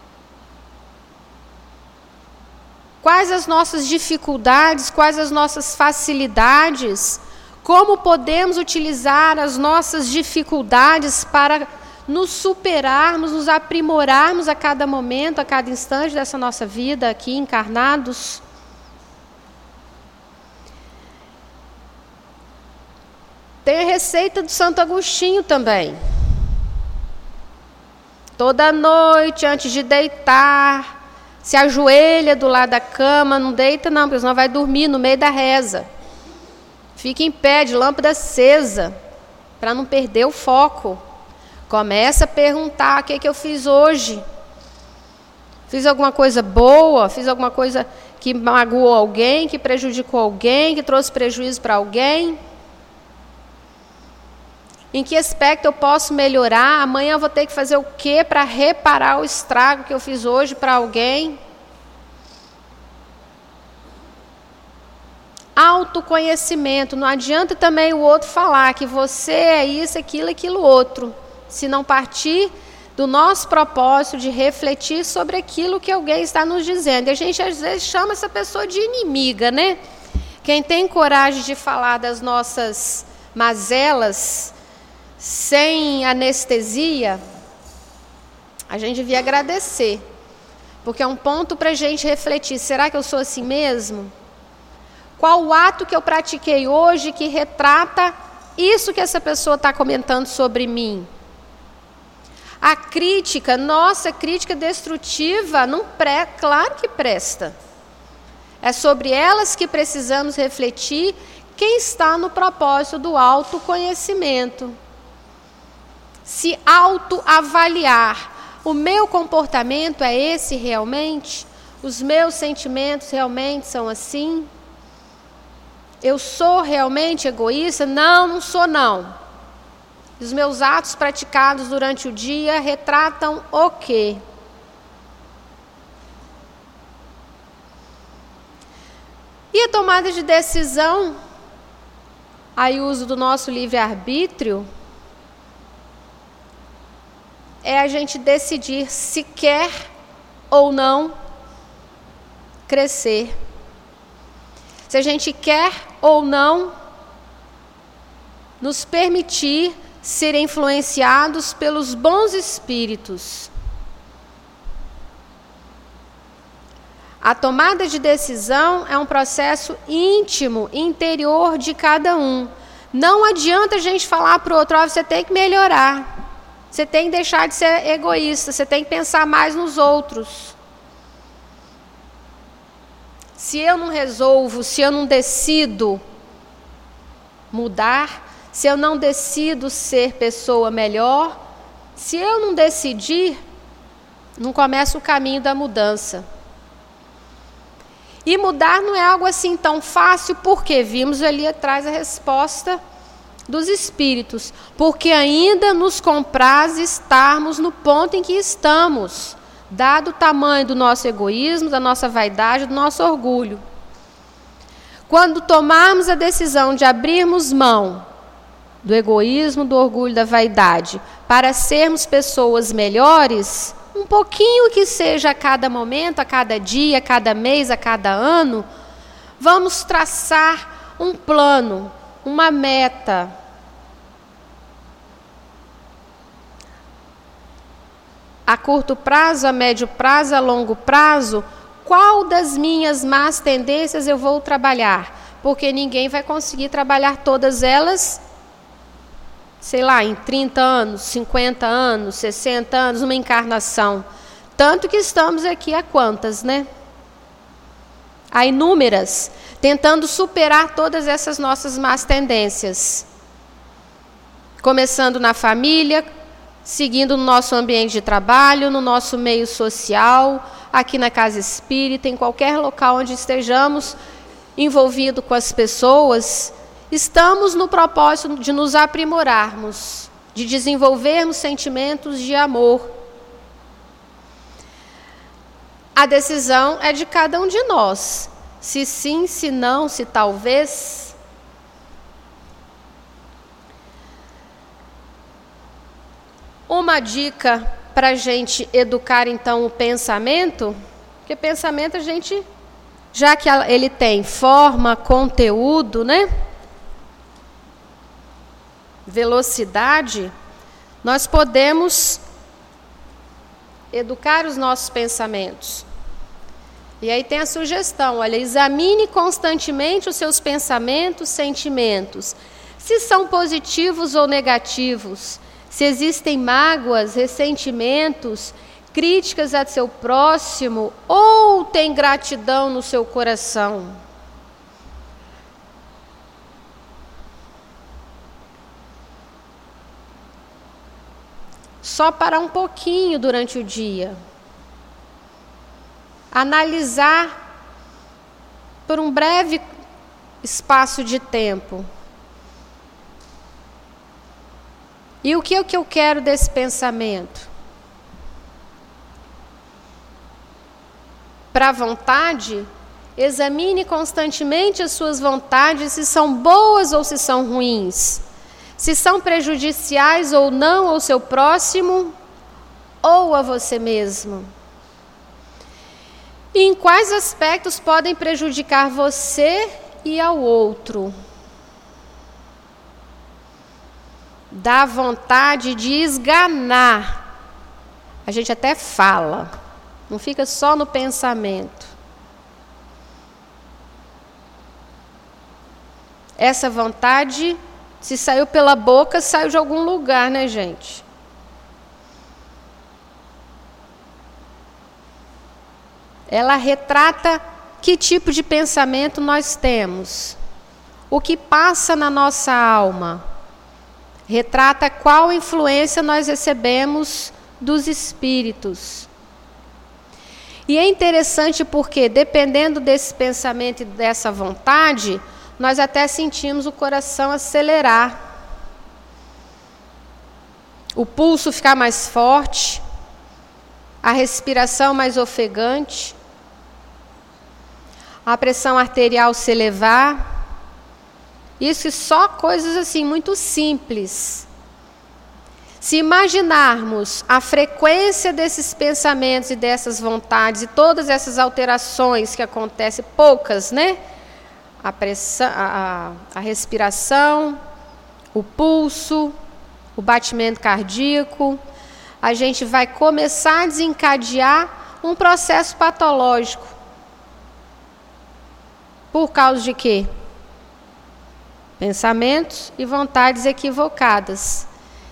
quais as nossas dificuldades, quais as nossas facilidades, como podemos utilizar as nossas dificuldades para nos superarmos, nos aprimorarmos a cada momento, a cada instante dessa nossa vida aqui encarnados. Tem a receita do Santo Agostinho também. Toda noite, antes de deitar, se ajoelha do lado da cama, não deita não, porque senão vai dormir no meio da reza. Fica em pé, de lâmpada acesa, para não perder o foco. Começa a perguntar: o que é que eu fiz hoje? Fiz alguma coisa boa? Fiz alguma coisa que magoou alguém, que prejudicou alguém, que trouxe prejuízo para alguém? Em que aspecto eu posso melhorar? Amanhã eu vou ter que fazer o quê para reparar o estrago que eu fiz hoje para alguém? Autoconhecimento. Não adianta também o outro falar que você é isso, aquilo, aquilo outro, se não partir do nosso propósito de refletir sobre aquilo que alguém está nos dizendo. E a gente às vezes chama essa pessoa de inimiga, né? Quem tem coragem de falar das nossas mazelas sem anestesia, a gente devia agradecer, porque é um ponto para a gente refletir: será que eu sou assim mesmo? Qual o ato que eu pratiquei hoje que retrata isso que essa pessoa está comentando sobre mim? A crítica, nossa, crítica destrutiva, não pre... claro que presta. É sobre elas que precisamos refletir quem está no propósito do autoconhecimento. Se autoavaliar. O meu comportamento é esse realmente? Os meus sentimentos realmente são assim? Eu sou realmente egoísta? Não, não sou não. Os meus atos praticados durante o dia retratam o quê? E a tomada de decisão, aí o uso do nosso livre-arbítrio, é a gente decidir se quer ou não crescer. Se a gente quer ou não nos permitir ser influenciados pelos bons espíritos. A tomada de decisão é um processo íntimo, interior de cada um. Não adianta a gente falar para o outro: oh, você tem que melhorar, você tem que deixar de ser egoísta, você tem que pensar mais nos outros. Se eu não resolvo, se eu não decido mudar, se eu não decido ser pessoa melhor, se eu não decidir, não começa o caminho da mudança. E mudar não é algo assim tão fácil, porque vimos ali atrás a resposta dos espíritos. Porque ainda nos compraz estarmos no ponto em que estamos, dado o tamanho do nosso egoísmo, da nossa vaidade, do nosso orgulho. Quando tomarmos a decisão de abrirmos mão do egoísmo, do orgulho, da vaidade, para sermos pessoas melhores, um pouquinho que seja a cada momento, a cada dia, a cada mês, a cada ano, vamos traçar um plano, uma meta. A curto prazo, a médio prazo, a longo prazo, qual das minhas más tendências eu vou trabalhar? Porque ninguém vai conseguir trabalhar todas elas, sei lá, em trinta anos, cinquenta anos, sessenta anos, uma encarnação. Tanto que estamos aqui há quantas, né? Há inúmeras. tentando superar todas essas nossas más tendências. Começando na família, seguindo no nosso ambiente de trabalho, no nosso meio social, aqui na casa espírita, em qualquer local onde estejamos envolvidos com as pessoas, estamos no propósito de nos aprimorarmos, de desenvolvermos sentimentos de amor. A decisão é de cada um de nós. Se sim, se não, se talvez. Uma dica para a gente educar, então, o pensamento, porque pensamento a gente, já que ele tem forma, conteúdo, né? Velocidade, nós podemos educar os nossos pensamentos. E aí tem a sugestão, olha, examine constantemente os seus pensamentos, sentimentos, se são positivos ou negativos, se existem mágoas, ressentimentos, críticas a seu próximo, ou tem gratidão no seu coração. Só parar um pouquinho durante o dia. Analisar por um breve espaço de tempo. E o que é que eu quero desse pensamento? Para a vontade, examine constantemente as suas vontades, se são boas ou se são ruins. Se são prejudiciais ou não ao seu próximo ou a você mesmo. E em quais aspectos podem prejudicar você e ao outro. Dá vontade de esganar. A gente até fala, não fica só no pensamento. Essa vontade, se saiu pela boca, saiu de algum lugar, né, gente? Ela retrata que tipo de pensamento nós temos. O que passa na nossa alma. Retrata qual influência nós recebemos dos espíritos. E é interessante porque, dependendo desse pensamento e dessa vontade, nós até sentimos o coração acelerar. O pulso ficar mais forte, a respiração mais ofegante, a pressão arterial se elevar. Isso só coisas assim muito simples. Se imaginarmos a frequência desses pensamentos e dessas vontades e todas essas alterações que acontecem, poucas, né? A pressão, a, a respiração, o pulso, o batimento cardíaco, a gente vai começar a desencadear um processo patológico. Por causa de quê? Pensamentos e vontades equivocadas.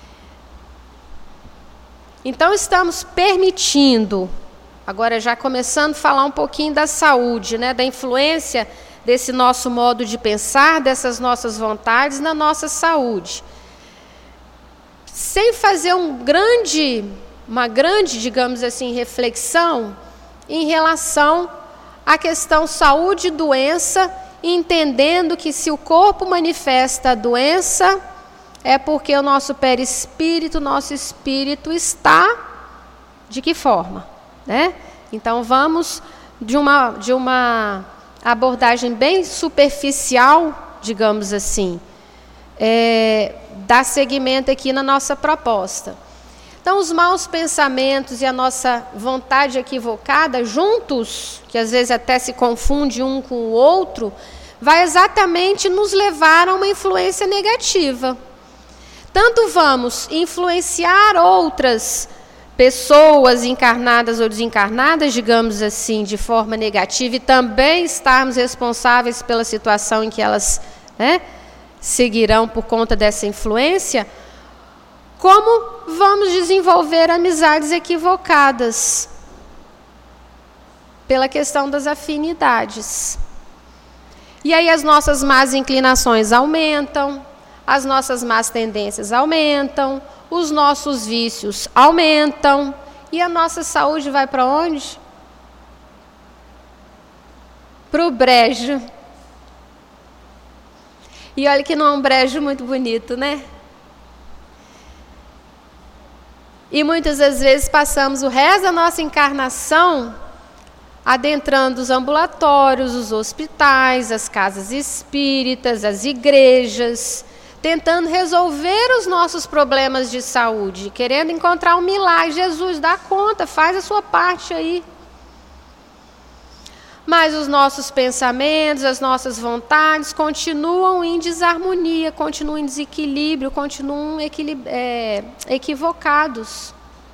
Então estamos permitindo, agora já começando a falar um pouquinho da saúde, né, da influência desse nosso modo de pensar, dessas nossas vontades na nossa saúde. Sem fazer um grande, uma grande, digamos assim, reflexão em relação à questão saúde e doença, entendendo que se o corpo manifesta a doença, é porque o nosso perispírito, o nosso espírito está de que forma, né? Então vamos de uma, de uma abordagem bem superficial, digamos assim, é, dar seguimento aqui na nossa proposta. Então os maus pensamentos e a nossa vontade equivocada juntos, que às vezes até se confunde um com o outro, vai exatamente nos levar a uma influência negativa. Tanto vamos influenciar outras pessoas encarnadas ou desencarnadas, digamos assim, de forma negativa, e também estarmos responsáveis pela situação em que elas, né, seguirão por conta dessa influência, como vamos desenvolver amizades equivocadas pela questão das afinidades. E aí as nossas más inclinações aumentam, as nossas más tendências aumentam, os nossos vícios aumentam, e a nossa saúde vai para onde? Para o brejo. E olha que não é um brejo muito bonito, né? E muitas das vezes passamos o resto da nossa encarnação adentrando os ambulatórios, os hospitais, as casas espíritas, as igrejas, tentando resolver os nossos problemas de saúde, querendo encontrar um milagre. Jesus, dá conta, faz a sua parte aí. Mas os nossos pensamentos, as nossas vontades continuam em desarmonia, continuam em desequilíbrio, continuam é, equivocados.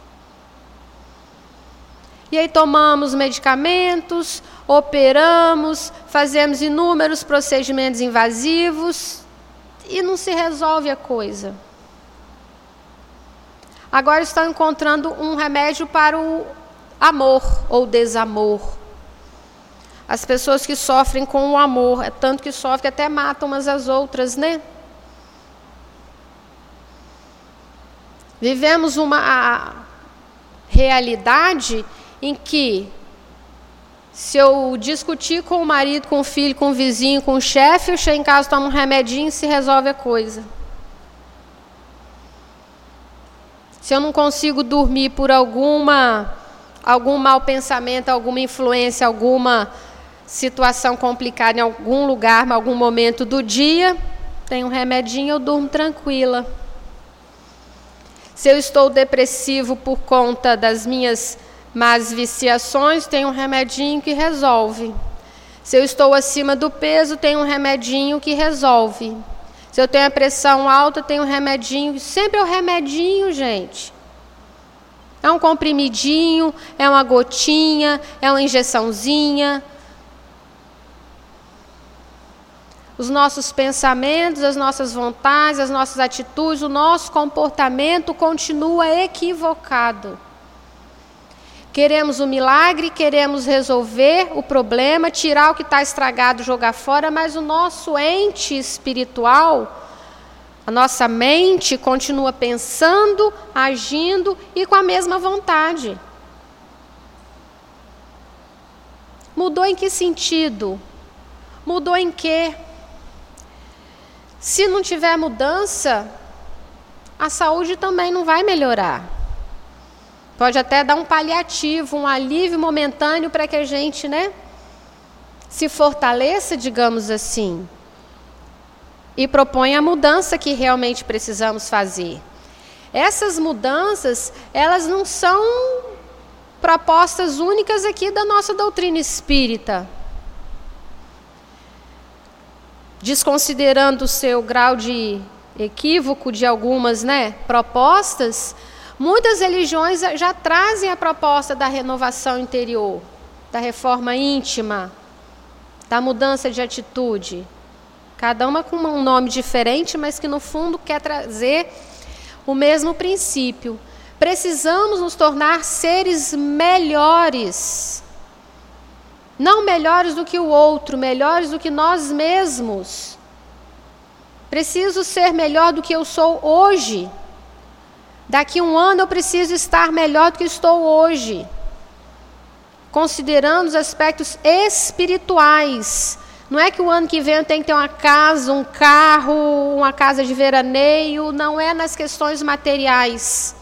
E aí tomamos medicamentos, operamos, fazemos inúmeros procedimentos invasivos e não se resolve a coisa. Agora estão encontrando um remédio para o amor ou desamor. As pessoas que sofrem com o amor, é tanto que sofrem que até matam umas às outras, né? Vivemos uma realidade em que, se eu discutir com o marido, com o filho, com o vizinho, com o chefe, eu chego em casa, tomo um remedinho e se resolve a coisa. Se eu não consigo dormir por alguma, algum mau pensamento, alguma influência, alguma situação complicada em algum lugar, em algum momento do dia, tem um remedinho, eu durmo tranquila. Se eu estou depressivo por conta das minhas más viciações, tem um remedinho que resolve. Se eu estou acima do peso, tem um remedinho que resolve. Se eu tenho a pressão alta, tem um remedinho. Sempre é o remedinho, gente. É um comprimidinho, é uma gotinha, é uma injeçãozinha. Os nossos pensamentos, as nossas vontades, as nossas atitudes, o nosso comportamento continua equivocado. Queremos o milagre, queremos resolver o problema, tirar o que está estragado, jogar fora, mas o nosso ente espiritual, a nossa mente continua pensando, agindo e com a mesma vontade. Mudou em que sentido? Mudou em quê? Se não tiver mudança, a saúde também não vai melhorar. Pode até dar um paliativo, um alívio momentâneo para que a gente, né, se fortaleça, digamos assim, e propõe a mudança que realmente precisamos fazer. Essas mudanças, elas não são propostas únicas aqui da nossa doutrina espírita. Desconsiderando o seu grau de equívoco de algumas, né, propostas, muitas religiões já trazem a proposta da renovação interior, da reforma íntima, da mudança de atitude. Cada uma com um nome diferente, mas que no fundo quer trazer o mesmo princípio. Precisamos nos tornar seres melhores. Não melhores do que o outro, melhores do que nós mesmos. Preciso ser melhor do que eu sou hoje. Daqui a um ano eu preciso estar melhor do que estou hoje. Considerando os aspectos espirituais. Não é que o ano que vem eu tenho que ter uma casa, um carro, uma casa de veraneio. Não é nas questões materiais.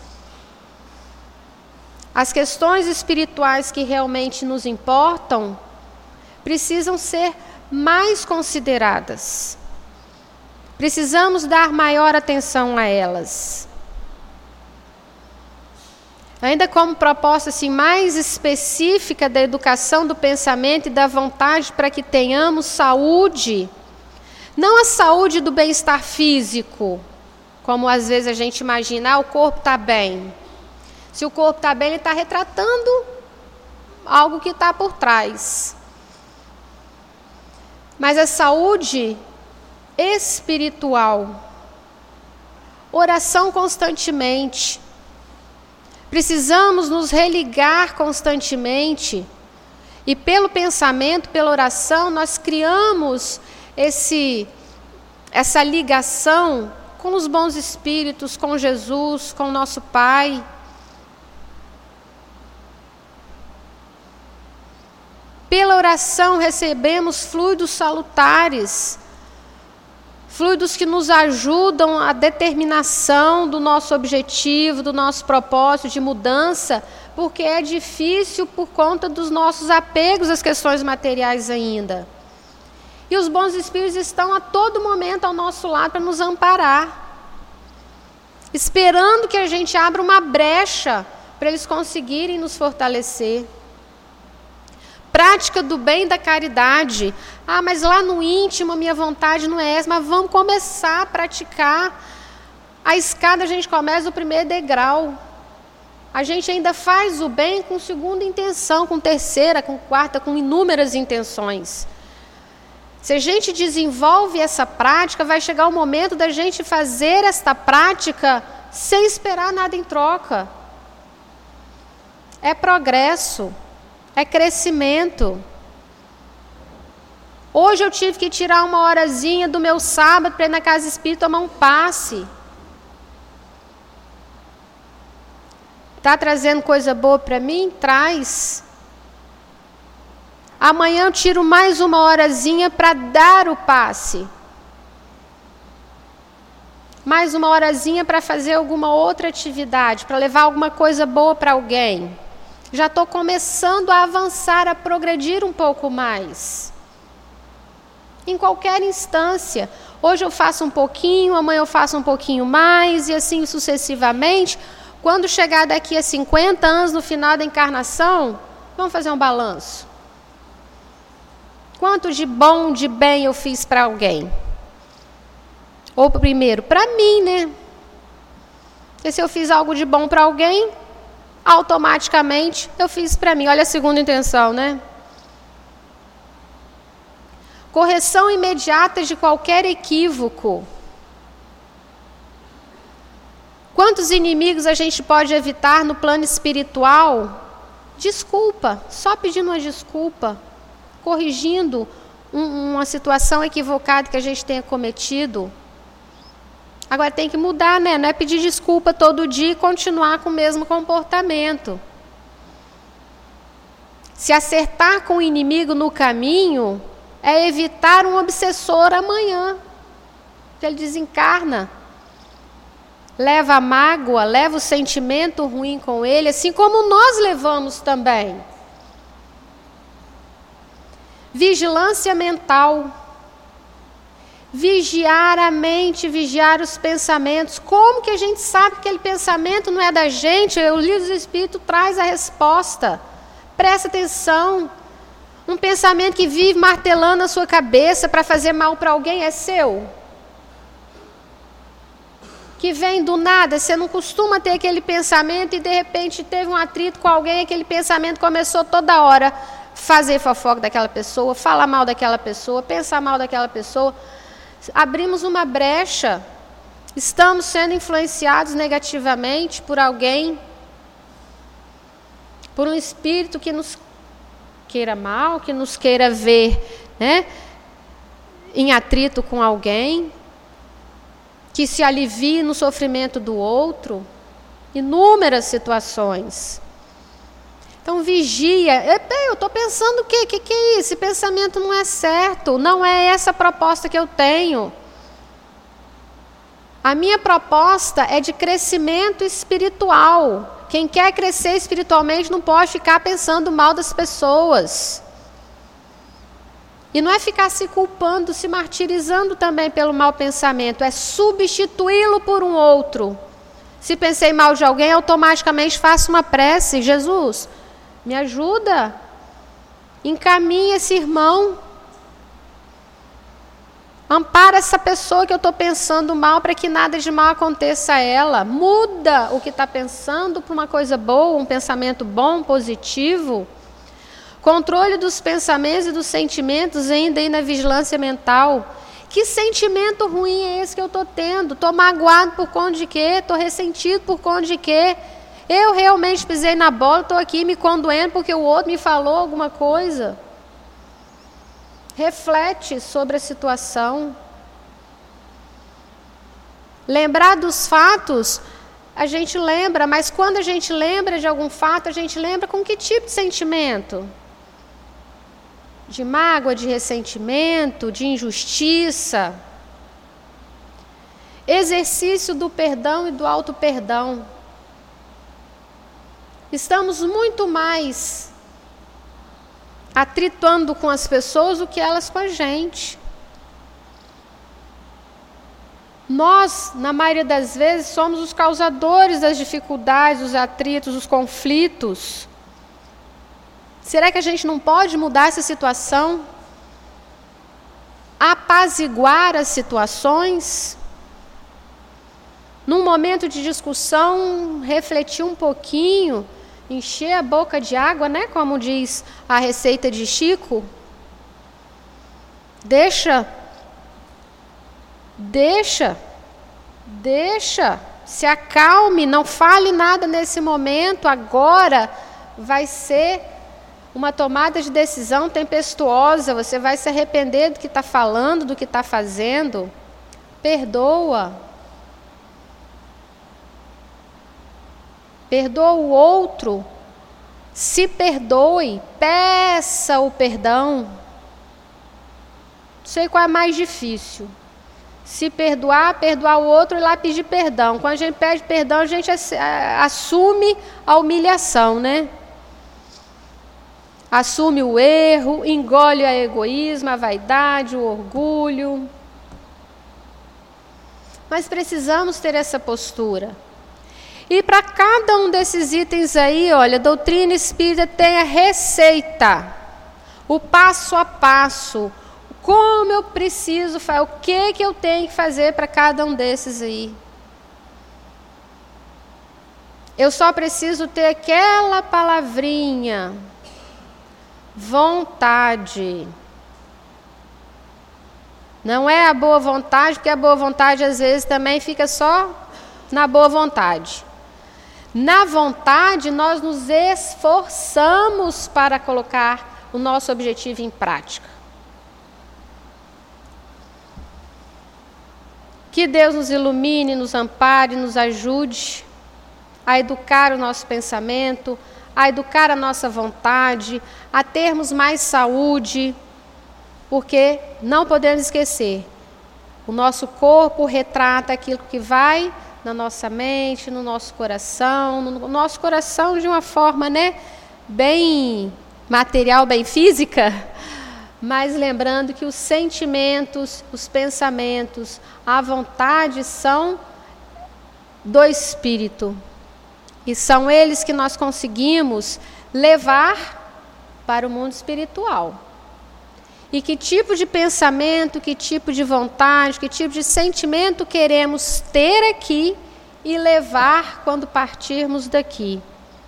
As questões espirituais que realmente nos importam precisam ser mais consideradas. Precisamos dar maior atenção a elas. Ainda como proposta assim, mais específica da educação do pensamento e da vontade para que tenhamos saúde, não a saúde do bem-estar físico, como às vezes a gente imagina, ah, o corpo está bem. Se o corpo está bem, ele está retratando algo que está por trás. Mas a saúde espiritual, oração constantemente. Precisamos nos religar constantemente. E pelo pensamento, pela oração, nós criamos esse, essa ligação com os bons espíritos, com Jesus, com o nosso Pai. Pela oração recebemos fluidos salutares, fluidos que nos ajudam à determinação do nosso objetivo, do nosso propósito de mudança, porque é difícil por conta dos nossos apegos às questões materiais ainda. E os bons espíritos estão a todo momento ao nosso lado para nos amparar, esperando que a gente abra uma brecha para eles conseguirem nos fortalecer. Prática do bem e da caridade. Ah, mas lá no íntimo a minha vontade não é essa, mas vamos começar a praticar. A escada a gente começa no primeiro degrau. A gente ainda faz o bem com segunda intenção, com terceira, com quarta, com inúmeras intenções. Se a gente desenvolve essa prática, vai chegar o momento da gente fazer esta prática sem esperar nada em troca. É progresso, é crescimento. Hoje eu tive que tirar uma horazinha do meu sábado para ir na casa espírita tomar um passe. Está trazendo coisa boa para mim? Traz. Amanhã eu tiro mais uma horazinha para dar o passe. Mais uma horazinha para fazer alguma outra atividade, para levar alguma coisa boa para alguém. Já estou começando a avançar, a progredir um pouco mais. Em qualquer instância. Hoje eu faço um pouquinho, amanhã eu faço um pouquinho mais, e assim sucessivamente. Quando chegar daqui a cinquenta anos, no final da encarnação, vamos fazer um balanço. Quanto de bom, de bem eu fiz para alguém? Ou primeiro, para mim, né? Porque se eu fiz algo de bom para alguém, automaticamente eu fiz para mim. Olha a segunda intenção, né? Correção imediata de qualquer equívoco. Quantos inimigos a gente pode evitar no plano espiritual? Desculpa, só pedindo uma desculpa, corrigindo um, uma situação equivocada que a gente tenha cometido. Agora tem que mudar, né? Não é pedir desculpa todo dia e continuar com o mesmo comportamento. Se acertar com o inimigo no caminho, é evitar um obsessor amanhã. Ele desencarna. Leva a mágoa, leva o sentimento ruim com ele, assim como nós levamos também. Vigilância mental. Vigiar a mente, vigiar os pensamentos. Como que a gente sabe que aquele pensamento não é da gente? O livro do Espírito traz a resposta. Presta atenção. Um pensamento que vive martelando a sua cabeça para fazer mal para alguém é seu? Que vem do nada, você não costuma ter aquele pensamento e de repente teve um atrito com alguém, aquele pensamento começou toda hora fazer fofoca daquela pessoa, falar mal daquela pessoa, pensar mal daquela pessoa. Abrimos uma brecha, estamos sendo influenciados negativamente por alguém, por um espírito que nos queira mal, que nos queira ver, né, em atrito com alguém, que se alivie no sofrimento do outro, inúmeras situações. Então vigia, eu estou pensando o quê? O que, que é isso? Esse pensamento não é certo, não é essa a proposta que eu tenho. A minha proposta é de crescimento espiritual. Quem quer crescer espiritualmente não pode ficar pensando mal das pessoas. E não é ficar se culpando, se martirizando também pelo mau pensamento, é substituí-lo por um outro. Se pensei mal de alguém, automaticamente faço uma prece. Jesus, me ajuda, encaminha esse irmão, ampara essa pessoa que eu estou pensando mal para que nada de mal aconteça a ela. Muda o que está pensando para uma coisa boa, um pensamento bom, positivo. Controle dos pensamentos e dos sentimentos ainda aí na vigilância mental. Que sentimento ruim é esse que eu estou tendo? Estou magoado por conta de quê? Estou ressentido por conta de quê? Eu realmente pisei na bola, estou aqui me condoendo porque o outro me falou alguma coisa. reflete sobre a situação. Lembrar dos fatos, a gente lembra, mas quando a gente lembra de algum fato, a gente lembra com que tipo de sentimento? De mágoa, de ressentimento, de injustiça. Exercício do perdão e do auto-perdão. Estamos muito mais atritando com as pessoas do que elas com a gente. Nós, na maioria das vezes, somos os causadores das dificuldades, dos atritos, dos conflitos. Será que a gente não pode mudar essa situação? Apaziguar as situações? Num momento de discussão, refletir um pouquinho, encher a boca de água, né? Como diz a receita de Chico. Deixa, deixa, deixa, se acalme, não fale nada nesse momento. Agora vai ser uma tomada de decisão tempestuosa, você vai se arrepender do que está falando, do que está fazendo. Perdoa. Perdoa o outro, se perdoe, peça o perdão. Não sei qual é mais difícil. Se perdoar, perdoar o outro e lá pedir perdão. Quando a gente pede perdão, a gente assume a humilhação, né? Assume o erro, engole o egoísmo, a vaidade, o orgulho. Mas precisamos ter essa postura. E para cada um desses itens aí, olha, a doutrina espírita tem a receita, o passo a passo, como eu preciso fazer, o que, que eu tenho que fazer para cada um desses aí. Eu só preciso ter aquela palavrinha, vontade. Não é a boa vontade, porque a boa vontade às vezes também fica só na boa vontade. Na vontade, nós nos esforçamos para colocar o nosso objetivo em prática. Que Deus nos ilumine, nos ampare, nos ajude a educar o nosso pensamento, a educar a nossa vontade, a termos mais saúde, porque não podemos esquecer, o nosso corpo retrata aquilo que vai na nossa mente, no nosso coração, no nosso coração de uma forma, né, bem material, bem física, mas lembrando que os sentimentos, os pensamentos, a vontade são do Espírito. E são eles que nós conseguimos levar para o mundo espiritual. E que tipo de pensamento, que tipo de vontade, que tipo de sentimento queremos ter aqui e levar quando partirmos daqui.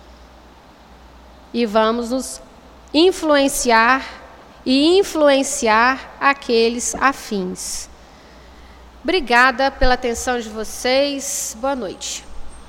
E vamos nos influenciar e influenciar aqueles afins. Obrigada pela atenção de vocês. Boa noite.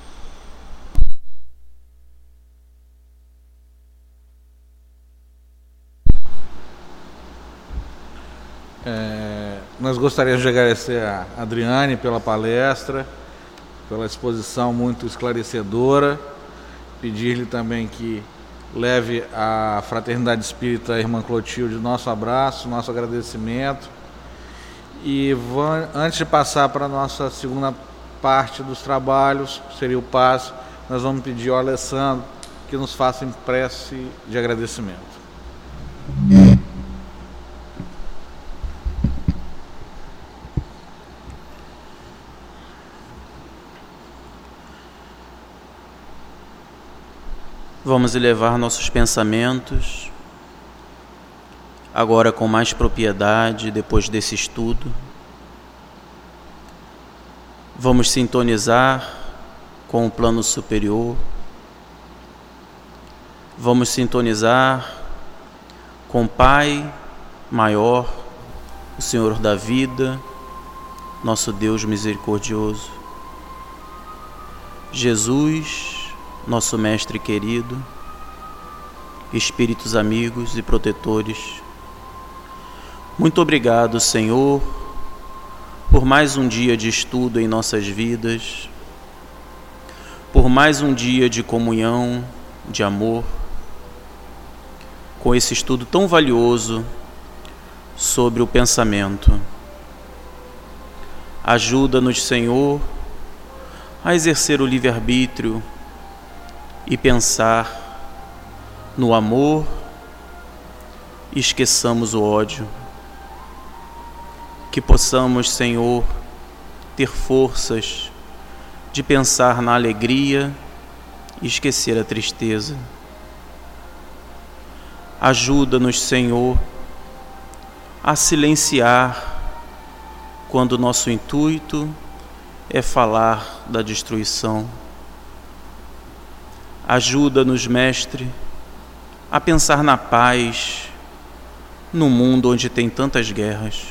É, nós gostaríamos de agradecer a Adriane pela palestra, pela exposição muito esclarecedora, pedir-lhe também que leve a Fraternidade Espírita, a Irmã Clotilde, nosso abraço, nosso agradecimento. E vou, antes de passar para a nossa segunda parte dos trabalhos, que seria o passo, nós vamos pedir ao Alessandro que nos faça em prece de agradecimento. Vamos elevar nossos pensamentos, agora com mais propriedade, depois desse estudo. Vamos sintonizar com o plano superior. Vamos sintonizar com o Pai maior, o Senhor da vida, nosso Deus misericordioso. Jesus, nosso Mestre querido, espíritos amigos e protetores, Muito obrigado, Senhor, por mais um dia de estudo em nossas vidas, por mais um dia de comunhão, de amor, com esse estudo tão valioso sobre o pensamento. Ajuda-nos, Senhor, a exercer o livre-arbítrio e pensar no amor e esqueçamos o ódio. Que possamos, Senhor, ter forças de pensar na alegria e esquecer a tristeza. Ajuda-nos, Senhor, a silenciar quando nosso intuito é falar da destruição. Ajuda-nos, Mestre, a pensar na paz no mundo onde tem tantas guerras.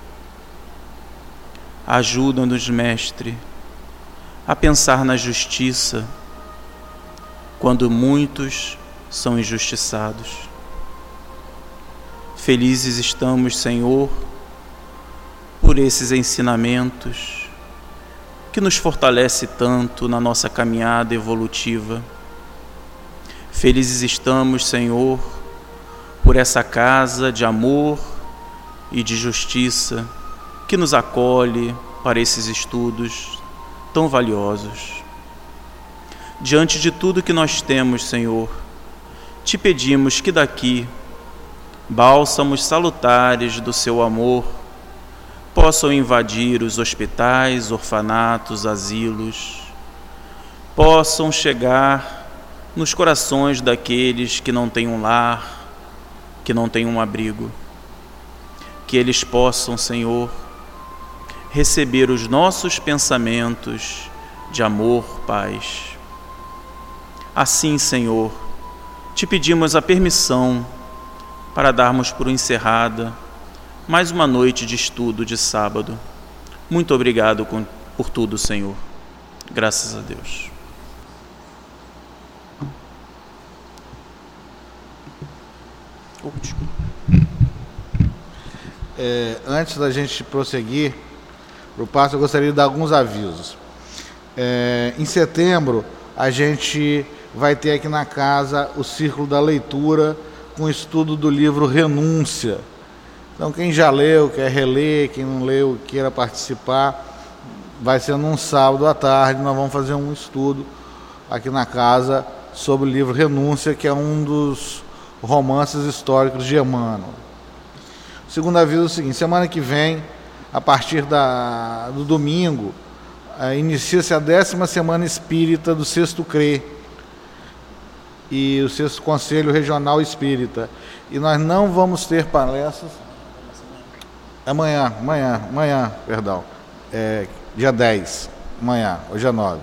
Ajuda-nos, Mestre, a pensar na justiça quando muitos são injustiçados. Felizes estamos, Senhor, por esses ensinamentos que nos fortalece tanto na nossa caminhada evolutiva. Felizes estamos, Senhor, por essa casa de amor e de justiça que nos acolhe para esses estudos tão valiosos. Diante de tudo que nós temos, Senhor, te pedimos que daqui bálsamos salutares do seu amor possam invadir os hospitais, orfanatos, asilos, possam chegar nos corações daqueles que não têm um lar, que não têm um abrigo, que eles possam, Senhor, receber os nossos pensamentos de amor, paz. Assim, Senhor, te pedimos a permissão para darmos por encerrada mais uma noite de estudo de sábado. Muito obrigado por tudo, Senhor. Graças a Deus. É, antes da gente prosseguir para o passo, eu gostaria de dar alguns avisos. É, em setembro, a gente vai ter aqui na casa o Círculo da Leitura com o estudo do livro Renúncia. Então, quem já leu, quer reler, quem não leu, queira participar, vai ser num sábado à tarde. Nós vamos fazer um estudo aqui na casa sobre o livro Renúncia, que é um dos romances históricos de Emmanuel. O segundo aviso é o seguinte: semana que vem, a partir da, do domingo, uh, inicia-se a décima semana espírita do Sexto C R E e o Sexto Conselho Regional Espírita. E nós não vamos ter palestras. Amanhã, amanhã, amanhã, perdão. É, dia dez, amanhã, hoje é nove.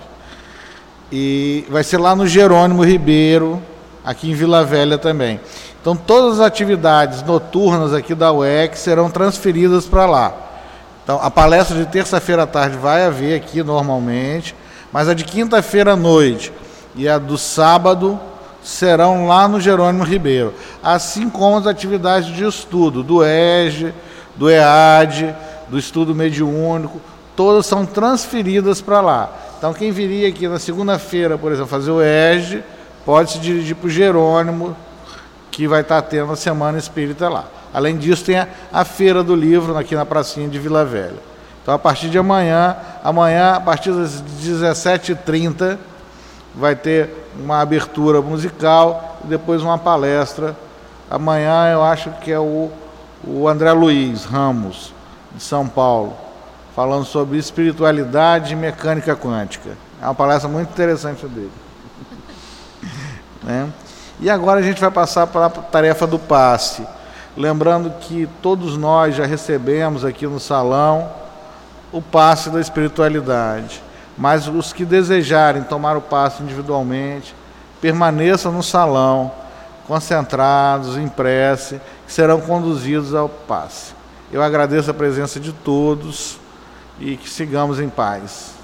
E vai ser lá no Jerônimo Ribeiro, aqui em Vila Velha também. Então, todas as atividades noturnas aqui da U E C serão transferidas para lá. Então, a palestra de terça-feira à tarde vai haver aqui normalmente, mas a de quinta-feira à noite e a do sábado serão lá no Jerônimo Ribeiro, assim como as atividades de estudo do E G, do E A D, do estudo mediúnico, todas são transferidas para lá. Então, quem viria aqui na segunda-feira, por exemplo, fazer o E G, pode se dirigir para o Jerônimo, que vai estar tendo a Semana Espírita lá. Além disso, tem a, a Feira do Livro aqui na pracinha de Vila Velha. Então, a partir de amanhã, amanhã, a partir das dezessete e trinta, vai ter uma abertura musical e depois uma palestra. Amanhã, eu acho que é o, o André Luiz Ramos, de São Paulo, falando sobre espiritualidade e mecânica quântica. É uma palestra muito interessante dele. Né? E agora a gente vai passar para a tarefa do passe. Lembrando que todos nós já recebemos aqui no salão o passe da espiritualidade. Mas os que desejarem tomar o passe individualmente, permaneçam no salão, concentrados, em prece, que serão conduzidos ao passe. Eu agradeço a presença de todos e que sigamos em paz.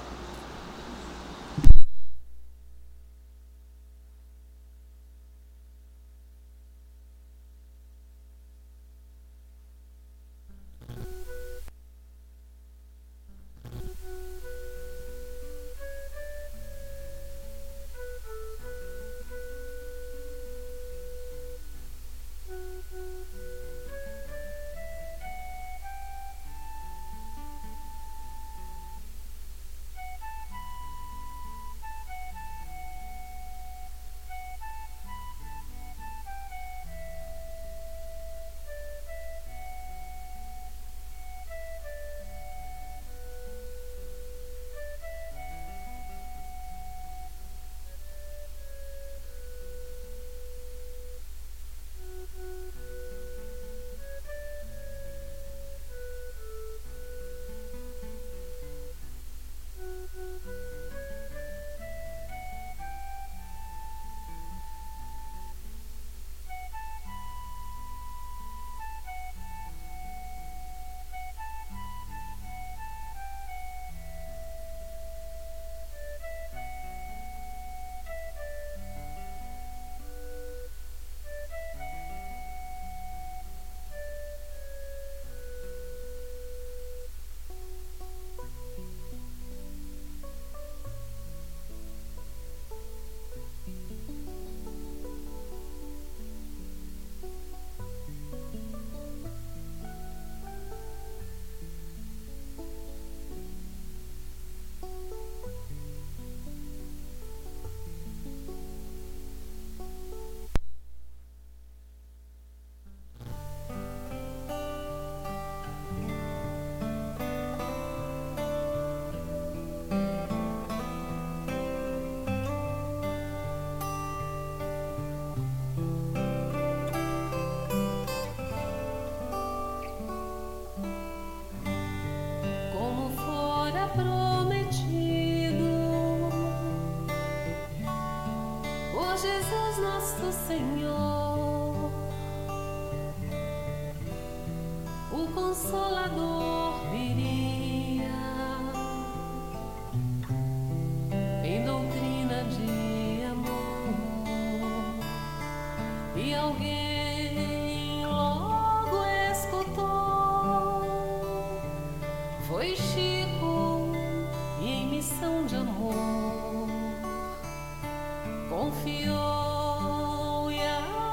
Senhor, o Consolador viria em doutrina de amor, e alguém logo escutou. Foi Chico, e em missão de amor confiou e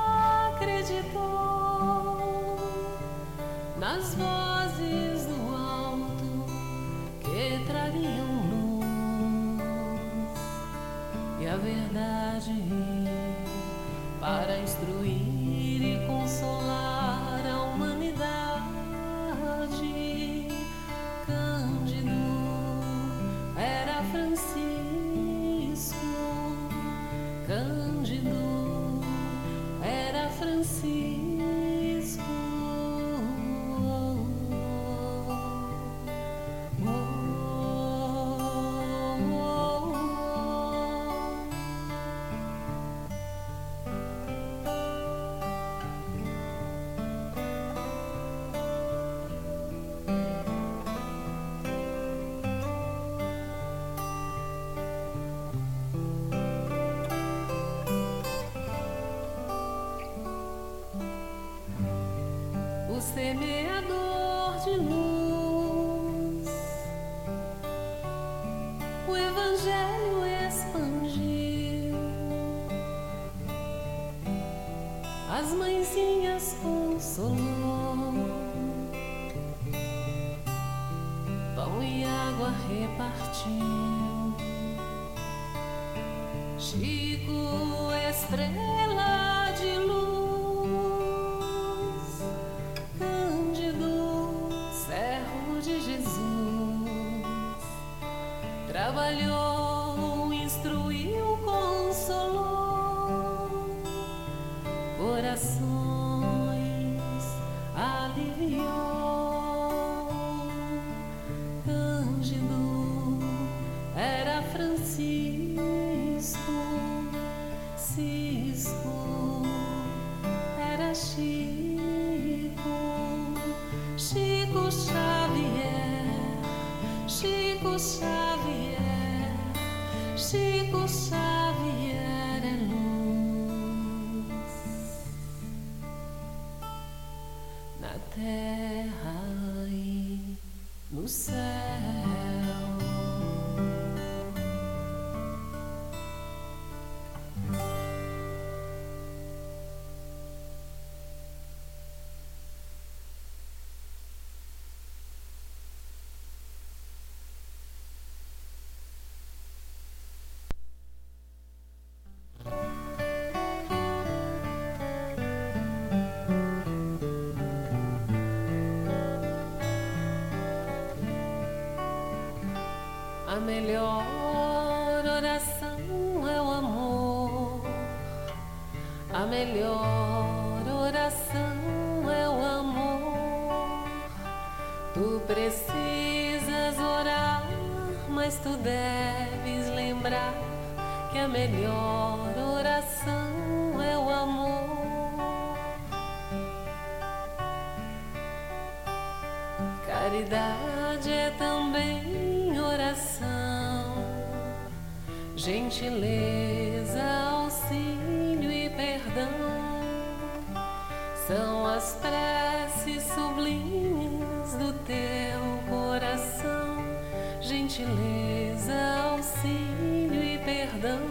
acreditou nas vozes do alto que trariam luz e a verdade para instruir e consolar a humanidade. Cândido era Francisco, Cândido era Francisco. O semeador de luz, o Evangelho expandiu, as mãezinhas consolou, pão e água repartiu. Chico, estrela de luz, de Jesus, trabalhou, instruiu, consolou, corações aliviou. Cândido era Francisco, Cisco era Chico, Chico Xavier, Chico Xavier, Chico Xavier é luz na terra e no céu. A melhor oração é o amor, a melhor oração é o amor. Tu precisas orar, mas tu deves lembrar que a melhor oração é o amor. Caridade é também oração, gentileza, auxílio e perdão são as preces sublimes do teu coração. Gentileza, auxílio e perdão.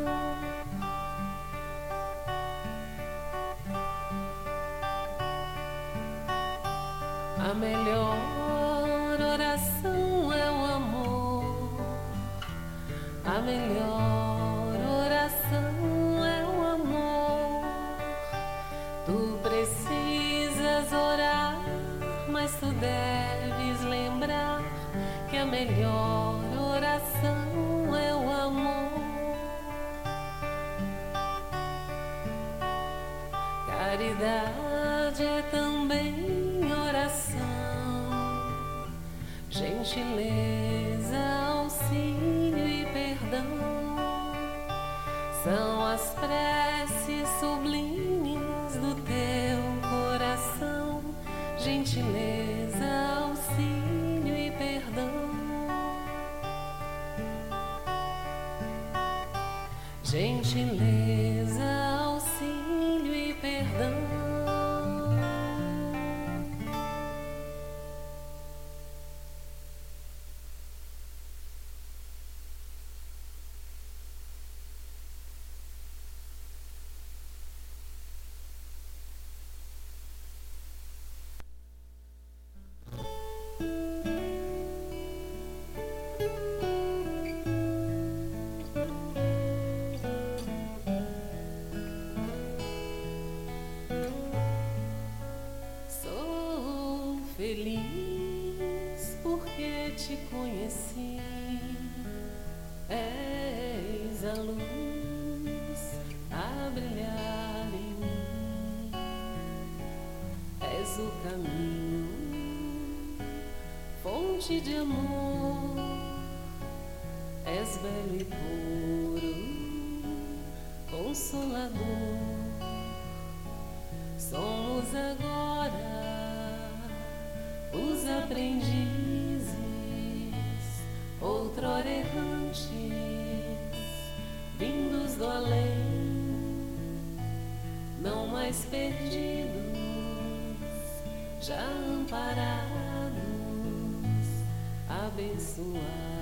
A melhor oração é o amor, a melhor oração é o amor. Tu precisas orar, mas tu deves lembrar que a melhor oração é o amor. Caridade é também oração, gentileza, auxílio e perdão são as preces sublimes gentileza, auxílio e perdão. Gentileza, auxílio e perdão. Feliz porque te conheci, és a luz a brilhar em mim, és o caminho, fonte de amor, és belo e puro, consolador. Somos agora os aprendizes, outrora errantes, vindos do além, não mais perdidos, já amparados, abençoados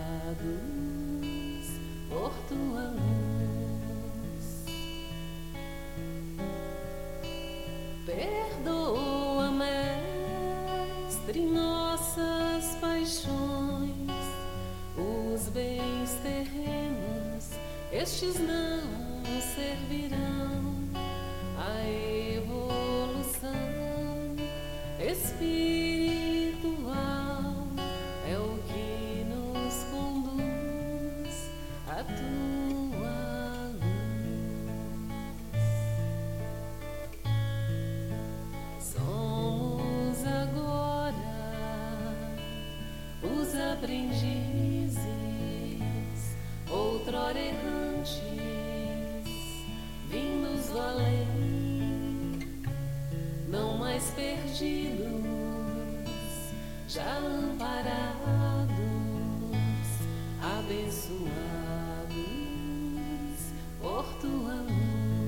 por tua luz. Perdoa, Mestre, nossas paixões, os bens terrenos, estes não servirão à evolução espiritual, é o que nos conduz à tua luz. Somos agora os aprendizes, outrora errantes, vindos do além, não mais perdidos, já amparados, abençoados por tua luz.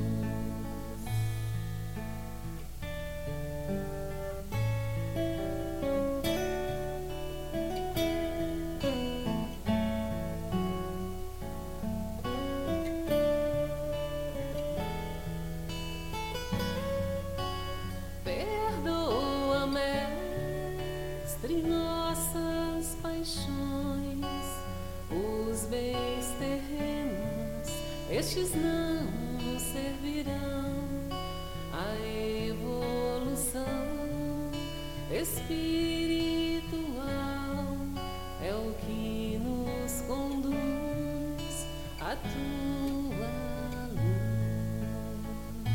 Perdoa, Mestre, nossas paixões, os bens terrenos, estes não servirão à evolução espiritual, é o que nos conduz à tua luz.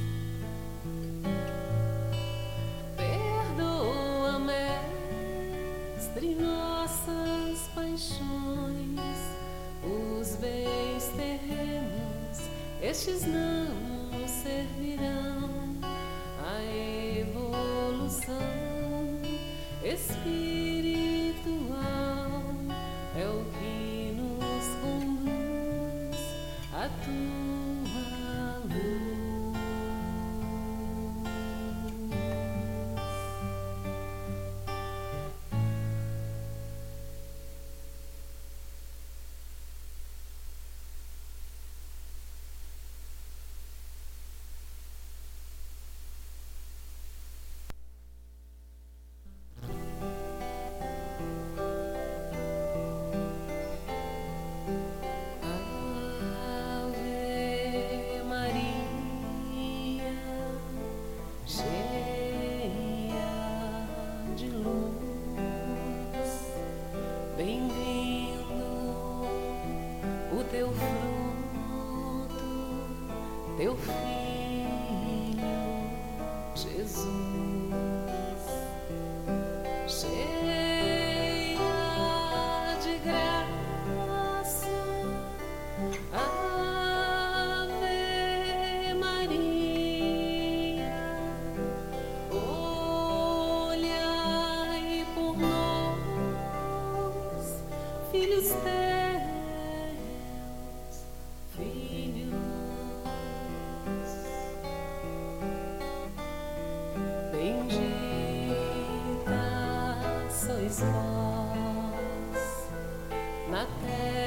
Perdoa, Mestre, nossas paixões, os bens terrenos, estes não servirão à evolução espiritual, é o que nos conduz à tua luz. Ave Maria, cheia de luz, bem-vindo o teu fruto, teu filho Jesus, cheia de graça. Ave Maria, olhai sois vós na terra.